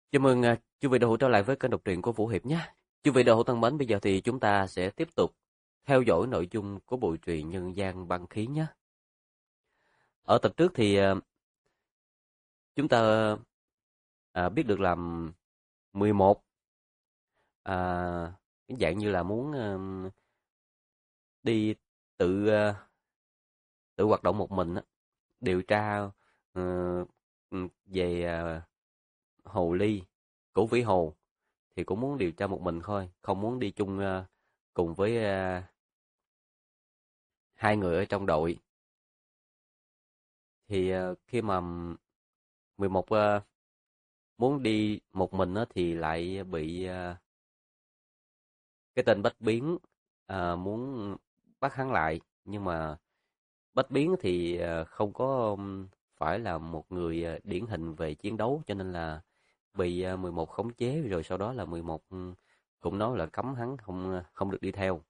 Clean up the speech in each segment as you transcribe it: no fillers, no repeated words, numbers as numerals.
Chào mừng quý vị đã hữu trở lại với kênh đọc truyện của Vũ Hiệp nhé. Quý vị đã hữu thân mến, bây giờ thì chúng ta sẽ tiếp tục theo dõi nội dung của bộ truyện Nhân gian băng khí nhé. Ở tập trước thì chúng ta biết được là 11 cái dạng như là muốn đi tự tự hoạt động một mình á, điều tra ờ, về Hồ Ly, Cửu Vĩ Hồ thì cũng muốn điều tra một mình thôi, không muốn đi chung cùng với hai người ở trong đội. Thì khi mà 11 muốn đi một mình á, thì lại bị cái tên Bách Biến muốn bắt hắn lại, nhưng mà Bách Biến thì không có phải là một người điển hình về chiến đấu, cho nên là bị 11 khống chế, rồi sau đó là 11 cũng nói là cấm hắn không không được đi theo.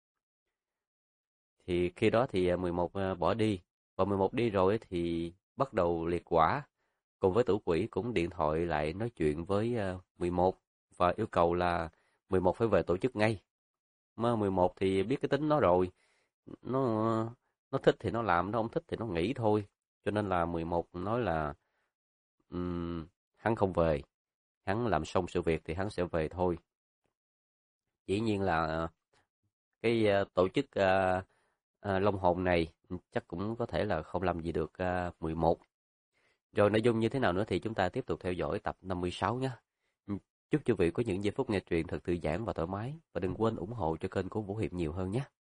Thì khi đó thì 11 bỏ đi, và 11 đi rồi thì bắt đầu liệt quả, cùng với Tử Quỷ cũng điện thoại lại nói chuyện với 11 và yêu cầu là 11 phải về tổ chức ngay. Mà 11 thì biết cái tính nó rồi, nó nó thích thì nó làm, nó không thích thì nó nghỉ thôi. Cho nên là 11 nói là hắn không về, hắn làm xong sự việc thì hắn sẽ về thôi. Dĩ nhiên là cái tổ chức Long Hồn này chắc cũng có thể là không làm gì được 11. Rồi nội dung như thế nào nữa thì chúng ta tiếp tục theo dõi tập 56 nhé. Chúc quý vị có những giây phút nghe truyện thật thư giãn và thoải mái, và đừng quên ủng hộ cho kênh của Vũ Hiệp nhiều hơn nhé.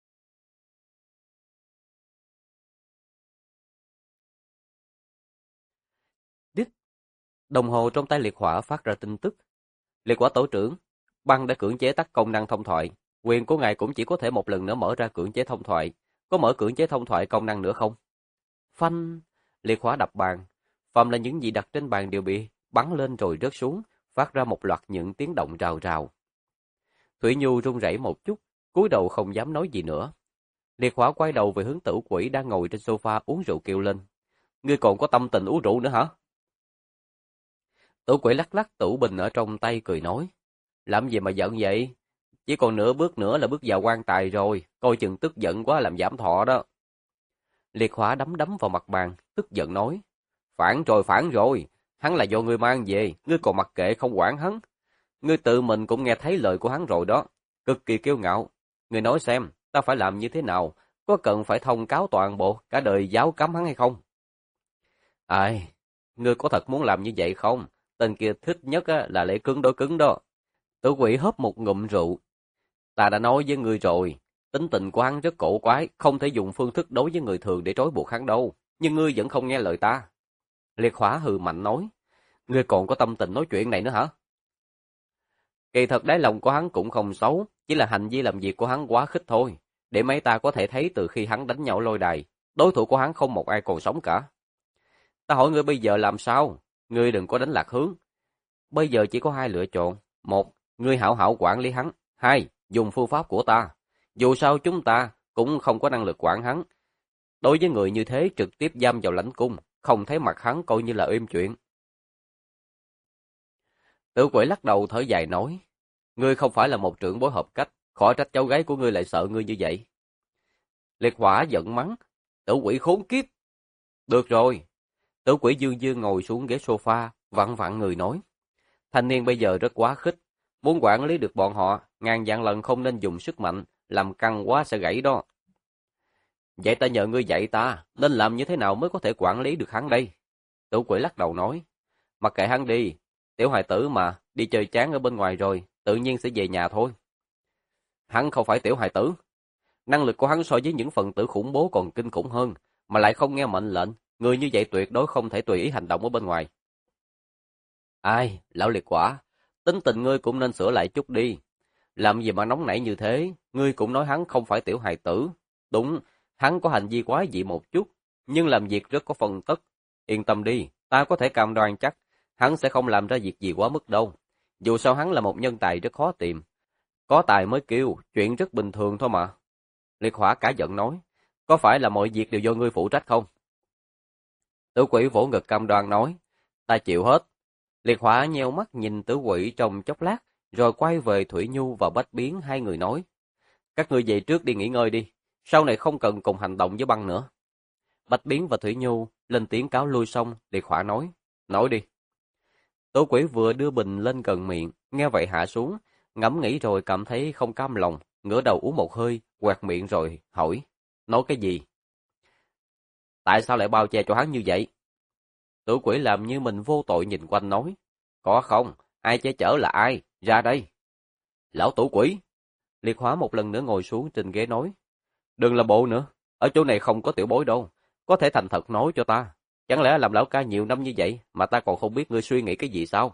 Đích, đồng hồ trong tay liệt hỏa phát ra tin tức. Liệt hỏa tổ trưởng, băng đã cưỡng chế tắt công năng thông thoại. Quyền của ngài cũng chỉ có thể một lần nữa mở ra cưỡng chế thông thoại. Có mở cưỡng chế thông thoại công năng nữa không? Phanh, liệt hỏa đập bàn. Phàm là những gì đặt trên bàn đều bị bắn lên rồi rớt xuống, phát ra một loạt những tiếng động rào rào. Thủy Nhu run rẩy một chút, cúi đầu không dám nói gì nữa. Liệt hỏa quay đầu về hướng Tử Quỷ đang ngồi trên sofa uống rượu kêu lên. Ngươi còn có tâm tình uống rượu nữa hả? Tử Quỷ lắc lắc tủ bình ở trong tay cười nói. Làm gì mà giận vậy? Chỉ còn nửa bước nữa là bước vào quan tài rồi, coi chừng tức giận quá làm giảm thọ đó. Liệt hỏa đấm đấm vào mặt bàn, tức giận nói. Phản rồi, hắn là do ngươi mang về, ngươi còn mặc kệ không quản hắn. Ngươi tự mình cũng nghe thấy lời của hắn rồi đó, cực kỳ kiêu ngạo. Ngươi nói xem, ta phải làm như thế nào, có cần phải thông cáo toàn bộ, cả đời giáo cấm hắn hay không? Ai, ngươi có thật muốn làm như vậy không? Tên kia thích nhất là lễ cứng đối cứng đó. Tử Quỷ hớp một ngụm rượu. Ta đã nói với ngươi rồi, tính tình của hắn rất cổ quái, không thể dùng phương thức đối với người thường để trói buộc hắn đâu. Nhưng ngươi vẫn không nghe lời ta. Liệt hỏa hừ mạnh nói, ngươi còn có tâm tình nói chuyện này nữa hả? Kỳ thật đáy lòng của hắn cũng không xấu, chỉ là hành vi làm việc của hắn quá khích thôi. Để mấy ta có thể thấy từ khi hắn đánh nhau lôi đài, đối thủ của hắn không một ai còn sống cả. Ta hỏi ngươi bây giờ làm sao? Ngươi đừng có đánh lạc hướng. Bây giờ chỉ có hai lựa chọn. Một, ngươi hảo hảo quản lý hắn. Hai, dùng phương pháp của ta. Dù sao chúng ta cũng không có năng lực quản hắn. Đối với người như thế trực tiếp giam vào lãnh cung, không thấy mặt hắn coi như là êm chuyện. Tử Quỷ lắc đầu thở dài nói, ngươi không phải là một trưởng bối hợp cách, khỏi trách cháu gái của ngươi lại sợ ngươi như vậy. Liệt hỏa giận mắng, Tử Quỷ khốn kiếp. Được rồi. Tử Quỷ dương dương ngồi xuống ghế sofa, vặn vặn người nói, thanh niên bây giờ rất quá khích, muốn quản lý được bọn họ, ngàn vạn lần không nên dùng sức mạnh, làm căng quá sẽ gãy đó. Vậy ta nhờ ngươi dạy ta, nên làm như thế nào mới có thể quản lý được hắn đây? Tử Quỷ lắc đầu nói, mặc kệ hắn đi, tiểu hài tử mà, đi chơi chán ở bên ngoài rồi, tự nhiên sẽ về nhà thôi. Hắn không phải tiểu hài tử. Năng lực của hắn so với những phần tử khủng bố còn kinh khủng hơn, mà lại không nghe mệnh lệnh, người như vậy tuyệt đối không thể tùy ý hành động ở bên ngoài. Ai, lão liệt quả, tính tình ngươi cũng nên sửa lại chút đi. Làm gì mà nóng nảy như thế, ngươi cũng nói hắn không phải tiểu hài tử. Đúng, hắn có hành vi quá dị một chút, nhưng làm việc rất có phần tất. Yên tâm đi, ta có thể cam đoan chắc, hắn sẽ không làm ra việc gì quá mức đâu. Dù sao hắn là một nhân tài rất khó tìm. Có tài mới kêu, chuyện rất bình thường thôi mà. Liệt hỏa cả giận nói, có phải là mọi việc đều do ngươi phụ trách không? Tử Quỷ vỗ ngực cam đoan nói, ta chịu hết. Liệt Hỏa nheo mắt nhìn Tử Quỷ trong chốc lát, rồi quay về Thủy Nhu và Bách Biến hai người nói. Các ngươi về trước đi nghỉ ngơi đi, sau này không cần cùng hành động với băng nữa. Bách Biến và Thủy Nhu lên tiếng cáo lui xong, Liệt Hỏa nói đi. Tử Quỷ vừa đưa bình lên gần miệng, nghe vậy hạ xuống, ngẫm nghĩ rồi cảm thấy không cam lòng, ngửa đầu uống một hơi, quẹt miệng rồi hỏi, nói cái gì? Tại sao lại bao che cho hắn như vậy? Tử Quỷ làm như mình vô tội nhìn quanh nói, có không, ai che chở là ai, ra đây. Lão Tử Quỷ. Liệt Hỏa một lần nữa ngồi xuống trên ghế nói, đừng làm bộ nữa, ở chỗ này không có tiểu bối đâu, có thể thành thật nói cho ta. Chẳng lẽ làm lão ca nhiều năm như vậy mà ta còn không biết ngươi suy nghĩ cái gì sao?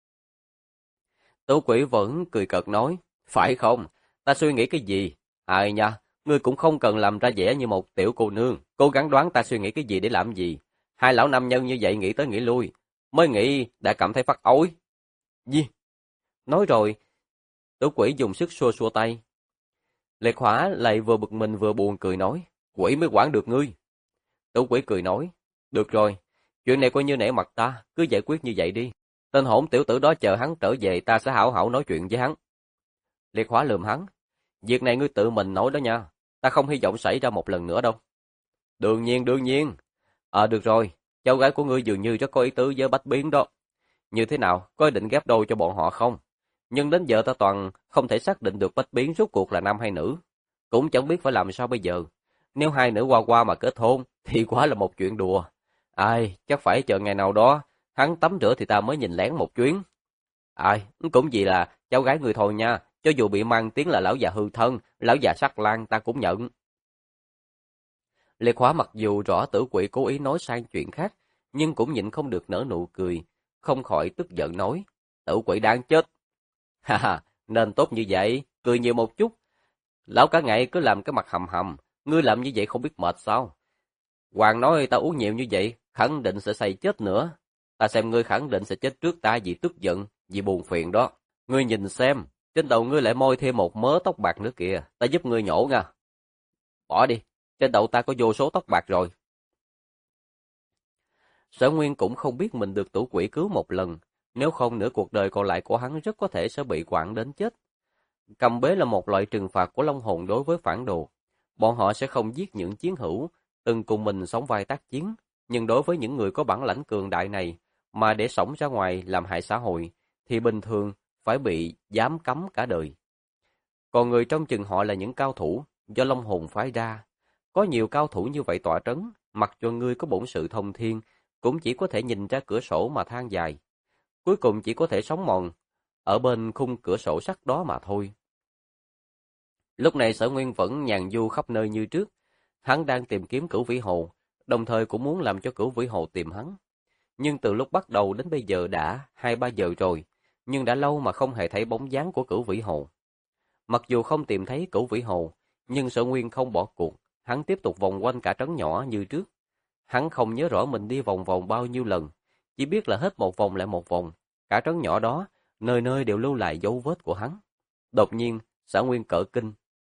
Tử Quỷ vẫn cười cợt nói, phải không, ta suy nghĩ cái gì? Ai nha, ngươi cũng không cần làm ra vẻ như một tiểu cô nương, cố gắng đoán ta suy nghĩ cái gì để làm gì. Hai lão nam nhân như vậy nghĩ tới nghĩ lui, mới nghĩ đã cảm thấy phát ối. Gì? Nói rồi, Tử Quỷ dùng sức xua xua tay. Liệt Hỏa lại vừa bực mình vừa buồn cười nói, quỷ mới quản được ngươi. Tử Quỷ cười nói, được rồi, chuyện này coi như nể mặt ta, cứ giải quyết như vậy đi. Tên hỗn tiểu tử đó chờ hắn trở về ta sẽ hảo hảo nói chuyện với hắn. Liệt Hỏa lườm hắn, việc này ngươi tự mình nói đó nha, ta không hy vọng xảy ra một lần nữa đâu. Đương nhiên. Được rồi, cháu gái của ngươi dường như rất có ý tứ với Bách Biến đó. Như thế nào, có ý định ghép đôi cho bọn họ không? Nhưng đến giờ ta toàn không thể xác định được Bách Biến rốt cuộc là nam hay nữ. Cũng chẳng biết phải làm sao bây giờ. Nếu hai nữ qua qua mà kết hôn, thì quá là một chuyện đùa. Ai, chắc phải chờ ngày nào đó, hắn tắm rửa thì ta mới nhìn lén một chuyến. Ai, cũng vì là cháu gái người thôi nha, cho dù bị mang tiếng là lão già hư thân, lão già sắc lang ta cũng nhận. Liệt Hỏa mặc dù rõ Tử Quỷ cố ý nói sang chuyện khác, nhưng cũng nhịn không được nở nụ cười, không khỏi tức giận nói, Tử Quỷ đáng chết. Ha ha, nên tốt như vậy, cười nhiều một chút. Lão cả ngày cứ làm cái mặt hầm hầm, ngươi làm như vậy không biết mệt sao? Hoàng nói ta uống nhiều như vậy, khẳng định sẽ say chết nữa. Ta xem ngươi khẳng định sẽ chết trước ta vì tức giận, vì buồn phiền đó. Ngươi nhìn xem, trên đầu ngươi lại môi thêm một mớ tóc bạc nữa kìa, ta giúp ngươi nhổ nha. Bỏ đi, trên đầu ta có vô số tóc bạc rồi. Sở Nguyên cũng không biết mình được Tử Quỷ cứu một lần, nếu không nửa cuộc đời còn lại của hắn rất có thể sẽ bị quặn đến chết. Cầm bế là một loại trừng phạt của Long Hồn đối với phản đồ. Bọn họ sẽ không giết những chiến hữu, từng cùng mình sống vai tác chiến, nhưng đối với những người có bản lãnh cường đại này, mà để sống ra ngoài làm hại xã hội, thì bình thường phải bị giam cấm cả đời. Còn người trong chừng họ là những cao thủ, do Long Hồn phái ra. Có nhiều cao thủ như vậy tọa trấn, mặc cho ngươi có bổn sự thông thiên, cũng chỉ có thể nhìn ra cửa sổ mà than dài. Cuối cùng chỉ có thể sống mòn ở bên khung cửa sổ sắt đó mà thôi. Lúc này Sở Nguyên vẫn nhàn du khắp nơi như trước. Hắn đang tìm kiếm Cửu Vĩ Hồ, đồng thời cũng muốn làm cho Cửu Vĩ Hồ tìm hắn. Nhưng từ lúc bắt đầu đến bây giờ đã 2-3 giờ rồi, nhưng đã lâu mà không hề thấy bóng dáng của Cửu Vĩ Hồ. Mặc dù không tìm thấy Cửu Vĩ Hồ, nhưng Sở Nguyên không bỏ cuộc, hắn tiếp tục vòng quanh cả trấn nhỏ như trước. Hắn không nhớ rõ mình đi vòng vòng bao nhiêu lần, chỉ biết là hết một vòng lại một vòng, cả trấn nhỏ đó, nơi nơi đều lưu lại dấu vết của hắn. Đột nhiên, Sở Nguyên cỡ kinh.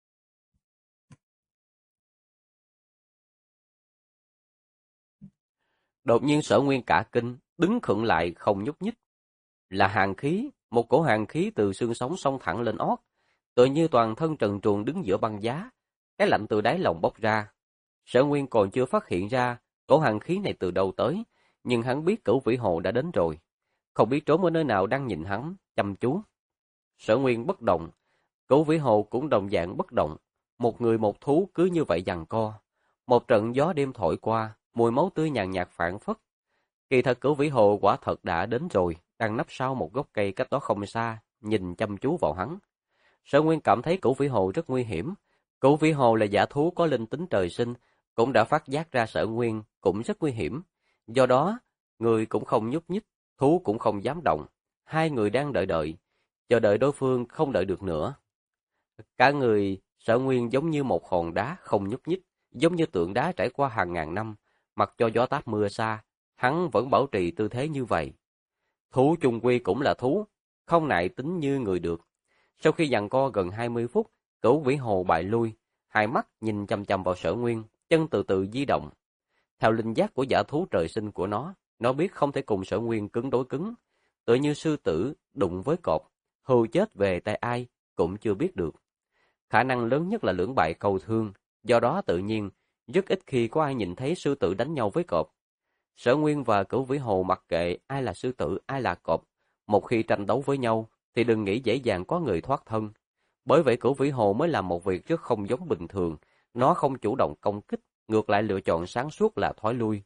Đột nhiên Sở Nguyên cả kinh, đứng khựng lại không nhúc nhích. Là hàn khí, một cổ hàn khí từ xương sống xông thẳng lên ót, tựa như toàn thân trần truồng đứng giữa băng giá, cái lạnh từ đáy lòng bốc ra. Sở Nguyên còn chưa phát hiện ra cổ hàn khí này từ đâu tới, nhưng hắn biết Cửu Vĩ Hồ đã đến rồi, không biết trốn ở nơi nào đang nhìn hắn chăm chú. Sở Nguyên bất động, Cửu Vĩ Hồ cũng đồng dạng bất động, một người một thú cứ như vậy giằng co. Một trận gió đêm thổi qua, mùi máu tươi nhàn nhạt phảng phất. Kỳ thật Cửu Vĩ Hồ quả thật đã đến rồi, đang nấp sau một gốc cây cách đó không xa, nhìn chăm chú vào hắn. Sở Nguyên cảm thấy Cửu Vĩ Hồ rất nguy hiểm. Cửu Vĩ Hồ là dã thú có linh tính trời sinh, cũng đã phát giác ra Sở Nguyên cũng rất nguy hiểm. Do đó, người cũng không nhúc nhích, thú cũng không dám động. Hai người đang đợi, chờ đợi đối phương không đợi được nữa. Cả người Sở Nguyên giống như một hòn đá không nhúc nhích, giống như tượng đá trải qua hàng ngàn năm, mặc cho gió táp mưa xa, hắn vẫn bảo trì tư thế như vậy. Thú chung quy cũng là thú, không nại tính như người được. Sau khi giằng co gần 20 phút, Cửu Vĩ Hồ bại lui, hai mắt nhìn chằm chằm vào Sở Nguyên, chân từ từ di động. Theo linh giác của dã thú trời sinh của nó biết không thể cùng Sở Nguyên cứng đối cứng. tựa như sư tử đụng với cọp, hưu chết về tay ai cũng chưa biết được. Khả năng lớn nhất là lưỡng bại cầu thương, do đó tự nhiên rất ít khi có ai nhìn thấy sư tử đánh nhau với cọp. Sở Nguyên và Cửu Vĩ Hồ mặc kệ ai là sư tử, ai là cọp, một khi tranh đấu với nhau thì đừng nghĩ dễ dàng có người thoát thân. Bởi vậy Cửu Vĩ Hồ mới làm một việc rất không giống bình thường, nó không chủ động công kích, ngược lại lựa chọn sáng suốt là thoái lui.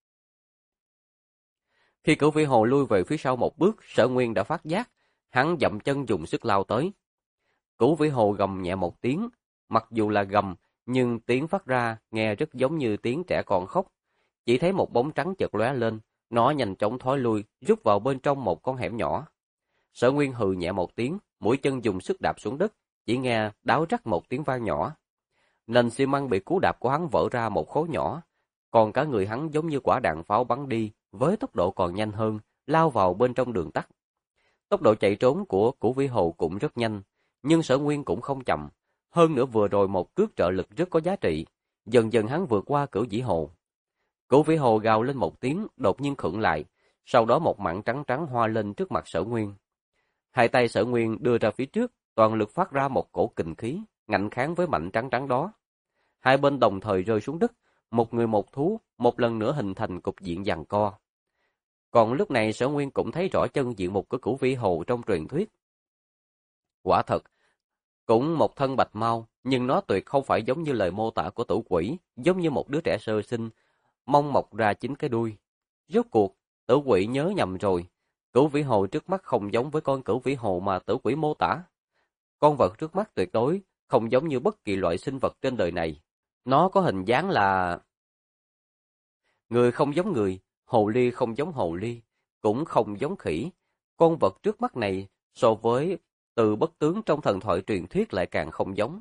Khi Cửu Vĩ Hồ lui về phía sau một bước, Sở Nguyên đã phát giác, hắn dậm chân dùng sức lao tới. Cửu Vĩ Hồ gầm nhẹ một tiếng, mặc dù là gầm, nhưng tiếng phát ra nghe rất giống như tiếng trẻ con khóc. Chỉ thấy một bóng trắng chợt lóe lên, nó nhanh chóng thối lui, rút vào bên trong một con hẻm nhỏ. Sở Nguyên hừ nhẹ một tiếng, mũi chân dùng sức đạp xuống đất, chỉ nghe đáo rắc một tiếng vang nhỏ. Nền xi măng bị cú đạp của hắn vỡ ra một khối nhỏ, còn cả người hắn giống như quả đạn pháo bắn đi, với tốc độ còn nhanh hơn, lao vào bên trong đường tắt. Tốc độ chạy trốn của Cửu Vĩ Hồ cũng rất nhanh, nhưng Sở Nguyên cũng không chậm. Hơn nữa vừa rồi một cước trợ lực rất có giá trị, dần dần hắn vượt qua Cửu Vĩ Hồ. Cửu Vĩ Hồ gào lên một tiếng, đột nhiên khựng lại, sau đó một mảng trắng trắng hoa lên trước mặt Sở Nguyên. Hai tay Sở Nguyên đưa ra phía trước, toàn lực phát ra một cổ kình khí, ngạnh kháng với mảnh trắng trắng đó. Hai bên đồng thời rơi xuống đất, một người một thú, một lần nữa hình thành cục diện giằng co. Còn lúc này Sở Nguyên cũng thấy rõ chân diện mục của Cửu Vĩ Hồ trong truyền thuyết. Quả thật, cũng một thân bạch mau, nhưng nó tuyệt không phải giống như lời mô tả của Tử Quỷ, giống như một đứa trẻ sơ sinh, mong mọc ra 9 cái đuôi. Rốt cuộc, Tử Quỷ nhớ nhầm rồi. Cửu Vĩ Hồ trước mắt không giống với con Cửu Vĩ Hồ mà Tử Quỷ mô tả. Con vật trước mắt tuyệt đối không giống như bất kỳ loại sinh vật trên đời này. Nó có hình dáng là người không giống người, hồ ly không giống hồ ly, cũng không giống khỉ. Con vật trước mắt này so với Từ Bất Tướng trong thần thoại truyền thuyết lại càng không giống.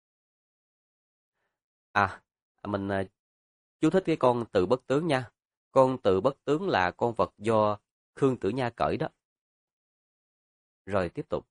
Mình chú thích cái con Từ Bất Tướng nha. Con Từ Bất Tướng là con vật do Khương Tử Nha cởi đó. Rồi tiếp tục.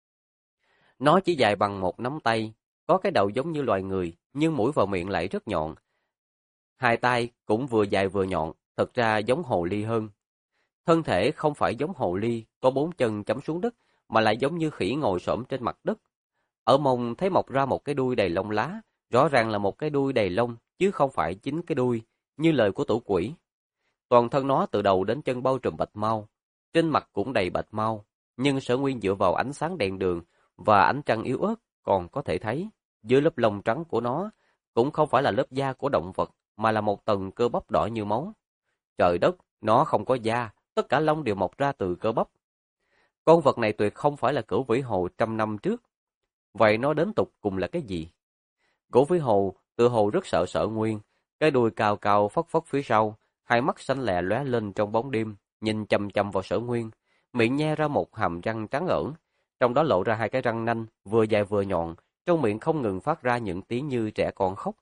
Nó chỉ dài bằng một nắm tay, có cái đầu giống như loài người, nhưng mũi và miệng lại rất nhọn. Hai tay cũng vừa dài vừa nhọn, thật ra giống hồ ly hơn. Thân thể không phải giống hồ ly, có 4 chân chấm xuống đất, mà lại giống như khỉ ngồi xổm trên mặt đất. Ở mông thấy mọc ra một cái đuôi đầy lông lá, rõ ràng là một cái đuôi đầy lông, chứ không phải 9 cái đuôi, như lời của Tử Quỷ. Toàn thân nó từ đầu đến chân bao trùm bạch mau, trên mặt cũng đầy bạch mau, nhưng Sở Nguyên dựa vào ánh sáng đèn đường và ánh trăng yếu ớt còn có thể thấy, dưới lớp lông trắng của nó cũng không phải là lớp da của động vật, mà là một tầng cơ bắp đỏ như máu. Trời đất, nó không có da, tất cả lông đều mọc ra từ cơ bắp. Con vật này tuyệt không phải là Cửu Vĩ Hồ trăm năm trước. Vậy nó đến tục cùng là cái gì? Cửu Vĩ Hồ tự hồ rất sợ Sở Nguyên, cái đuôi cao cao phất phất phía sau, hai mắt xanh lè lóe lên trong bóng đêm, nhìn chằm chằm vào Sở Nguyên, miệng nhe ra một hàm răng trắng ẩn, trong đó lộ ra hai cái răng nanh vừa dài vừa nhọn, trong miệng không ngừng phát ra những tiếng như trẻ con khóc.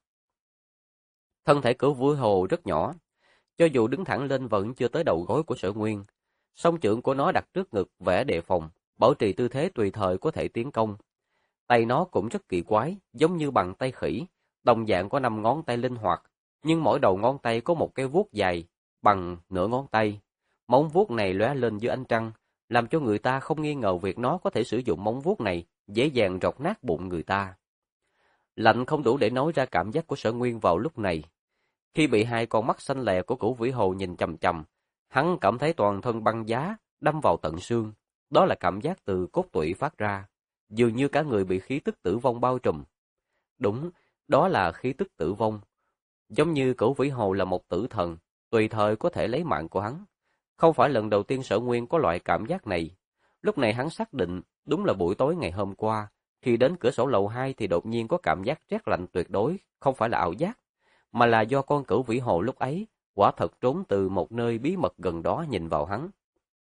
Thân thể Cửu Vĩ Hồ rất nhỏ, cho dù đứng thẳng lên vẫn chưa tới đầu gối của Sở Nguyên. Song chưởng của nó đặt trước ngực vẽ đề phòng, bảo trì tư thế tùy thời có thể tiến công. Tay nó cũng rất kỳ quái, giống như bằng tay khỉ, đồng dạng có 5 ngón tay linh hoạt, nhưng mỗi đầu ngón tay có một cái vuốt dài bằng nửa ngón tay. Móng vuốt này lóe lên dưới ánh trăng, làm cho người ta không nghi ngờ việc nó có thể sử dụng móng vuốt này dễ dàng rọc nát bụng người ta. Lạnh không đủ để nói ra cảm giác của Sở Nguyên vào lúc này. Khi bị hai con mắt xanh lè của Cửu Vĩ Hồ nhìn chằm chằm, hắn cảm thấy toàn thân băng giá, đâm vào tận xương. Đó là cảm giác từ cốt tủy phát ra, dường như cả người bị khí tức tử vong bao trùm. Đúng, đó là khí tức tử vong. Giống như Cửu Vĩ Hồ là một tử thần, tùy thời có thể lấy mạng của hắn. Không phải lần đầu tiên Sở Nguyên có loại cảm giác này. Lúc này hắn xác định, đúng là buổi tối ngày hôm qua, khi đến cửa sổ lầu 2 thì đột nhiên có cảm giác rét lạnh tuyệt đối, không phải là ảo giác, mà là do con Cửu Vĩ Hồ lúc ấy quả thật trốn từ một nơi bí mật gần đó nhìn vào hắn.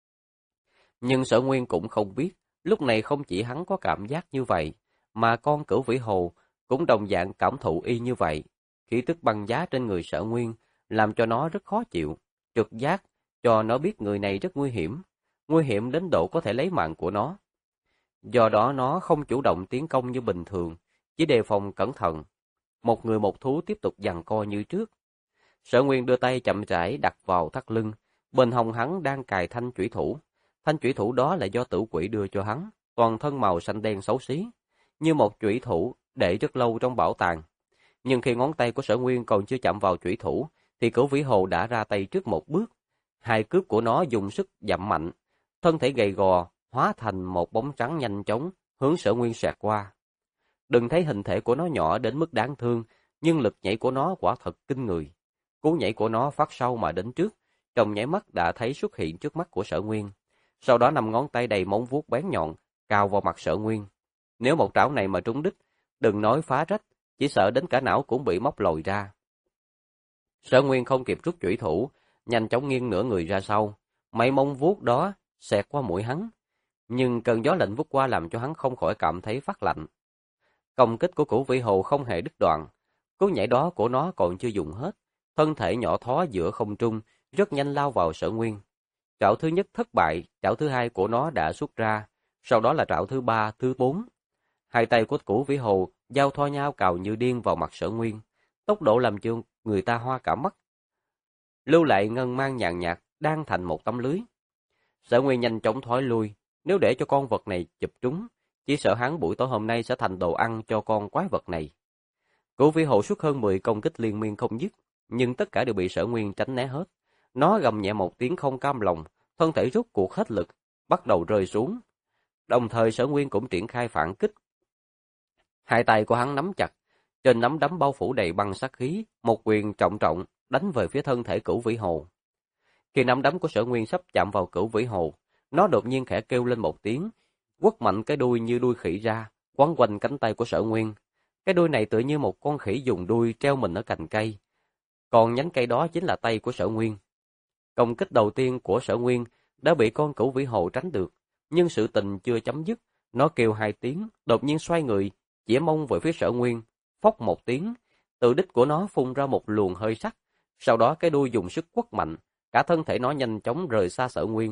Nhưng Sở Nguyên cũng không biết, lúc này không chỉ hắn có cảm giác như vậy, mà con Cửu Vĩ Hồ cũng đồng dạng cảm thụ y như vậy. Khí tức băng giá trên người Sở Nguyên làm cho nó rất khó chịu, trực giác cho nó biết người này rất nguy hiểm đến độ có thể lấy mạng của nó. Do đó nó không chủ động tiến công như bình thường, chỉ đề phòng cẩn thận. Một người một thú tiếp tục giằng co như trước. Sở Nguyên đưa tay chậm rãi đặt vào thắt lưng, bên hông hắn đang cài thanh chủy thủ. Thanh chủy thủ đó là do tử quỷ đưa cho hắn, toàn thân màu xanh đen xấu xí, như một chủy thủ để rất lâu trong bảo tàng. Nhưng khi ngón tay của Sở Nguyên còn chưa chạm vào chủy thủ, thì Cửu Vĩ Hồ đã ra tay trước một bước. Hai cước của nó dùng sức dặm mạnh, thân thể gầy gò hóa thành một bóng trắng nhanh chóng hướng Sở Nguyên xẹt qua. Đừng thấy hình thể của nó nhỏ đến mức đáng thương, nhưng lực nhảy của nó quả thật kinh người. Cú nhảy của nó phát sau mà đến trước, trong nháy mắt đã thấy xuất hiện trước mắt của Sở Nguyên. Sau đó 5 ngón tay đầy móng vuốt bén nhọn cào vào mặt Sở Nguyên. Nếu một trảo này mà trúng đích, đừng nói phá rách, chỉ sợ đến cả não cũng bị móc lồi ra. Sở Nguyên không kịp rút chủy thủ, nhanh chóng nghiêng nửa người ra sau, mấy móng vuốt đó xẹt qua mũi hắn, nhưng cơn gió lạnh vút qua làm cho hắn không khỏi cảm thấy phát lạnh. Công kích của Cửu Vĩ Hồ không hề đứt đoạn, cú nhảy đó của nó còn chưa dùng hết, thân thể nhỏ thó giữa không trung, rất nhanh lao vào Sở Nguyên. Trảo thứ nhất thất bại, trảo thứ hai của nó đã xuất ra, sau đó là trảo thứ ba, thứ bốn. Hai tay của Cửu Vĩ Hồ giao thoa nhau cào như điên vào mặt Sở Nguyên, tốc độ làm cho người ta hoa cả mắt. Lưu lại ngân mang nhàn nhạt đang thành một tấm lưới. Sở Nguyên nhanh chóng thoái lui, nếu để cho con vật này chụp trúng, chỉ sợ hắn buổi tối hôm nay sẽ thành đồ ăn cho con quái vật này. Cửu Vĩ Hồ xuất hơn 10 công kích liên miên không dứt, nhưng tất cả đều bị Sở Nguyên tránh né hết. Nó gầm nhẹ một tiếng không cam lòng, thân thể rút cuộc hết lực, bắt đầu rơi xuống. Đồng thời Sở Nguyên cũng triển khai phản kích. Hai tay của hắn nắm chặt, trên nắm đấm bao phủ đầy băng sát khí, một quyền trọng trọng đánh về phía thân thể Cửu Vĩ Hồ. Khi nắm đấm của Sở Nguyên sắp chạm vào Cửu Vĩ Hồ, nó đột nhiên khẽ kêu lên một tiếng, quất mạnh cái đuôi như đuôi khỉ ra, quấn quanh cánh tay của Sở Nguyên. Cái đuôi này tựa như một con khỉ dùng đuôi treo mình ở cành cây, còn nhánh cây đó chính là tay của Sở Nguyên. Công kích đầu tiên của Sở Nguyên đã bị con Cửu Vĩ Hồ tránh được, nhưng sự tình chưa chấm dứt, nó kêu hai tiếng, đột nhiên xoay người, chĩa mông về phía Sở Nguyên, phốc một tiếng, từ đích của nó phun ra một luồng hơi sắc, sau đó cái đuôi dùng sức quất mạnh, cả thân thể nó nhanh chóng rời xa Sở Nguyên.